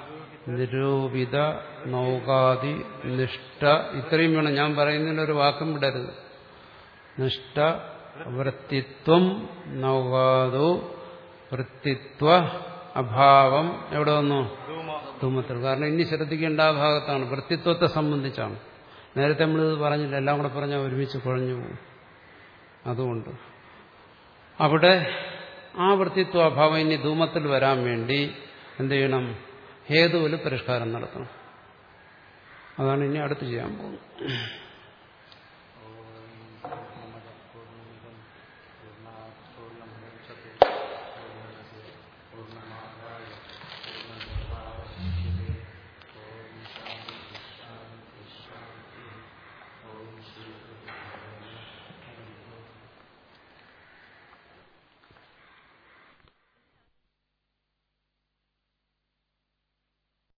നിരൂപിത നൗകാദി നിഷ്ഠ ഇത്രയും വേണം. ഞാൻ പറയുന്നതിലൊരു വാക്കും വിടരുത്. നിഷ്ഠ വൃത്തിത്വം നൗകാദോ വൃത്തിത്വ അഭാവം എവിടെ വന്നു? ധൂമത്തിൽ. കാരണം ഇനി ശ്രദ്ധിക്കേണ്ട ആ ഭാഗത്താണ്, വൃത്തിത്വത്തെ സംബന്ധിച്ചാണ്. നേരത്തെ നമ്മളിത് പറഞ്ഞില്ല, എല്ലാം കൂടെ പറഞ്ഞാൽ ഒരുമിച്ച് കുഴഞ്ഞു പോകും. അതുകൊണ്ട് അവിടെ ആ വൃത്തിത്വ അഭാവം ഇനി ധൂമത്തിൽ വരാൻ വേണ്ടി എന്ത് ചെയ്യണം? ഹേതുവിൽ പരിഷ്കാരം നടത്തണം. അതാണ് ഇനി അടുത്ത് ചെയ്യാൻ പോകുന്നത്.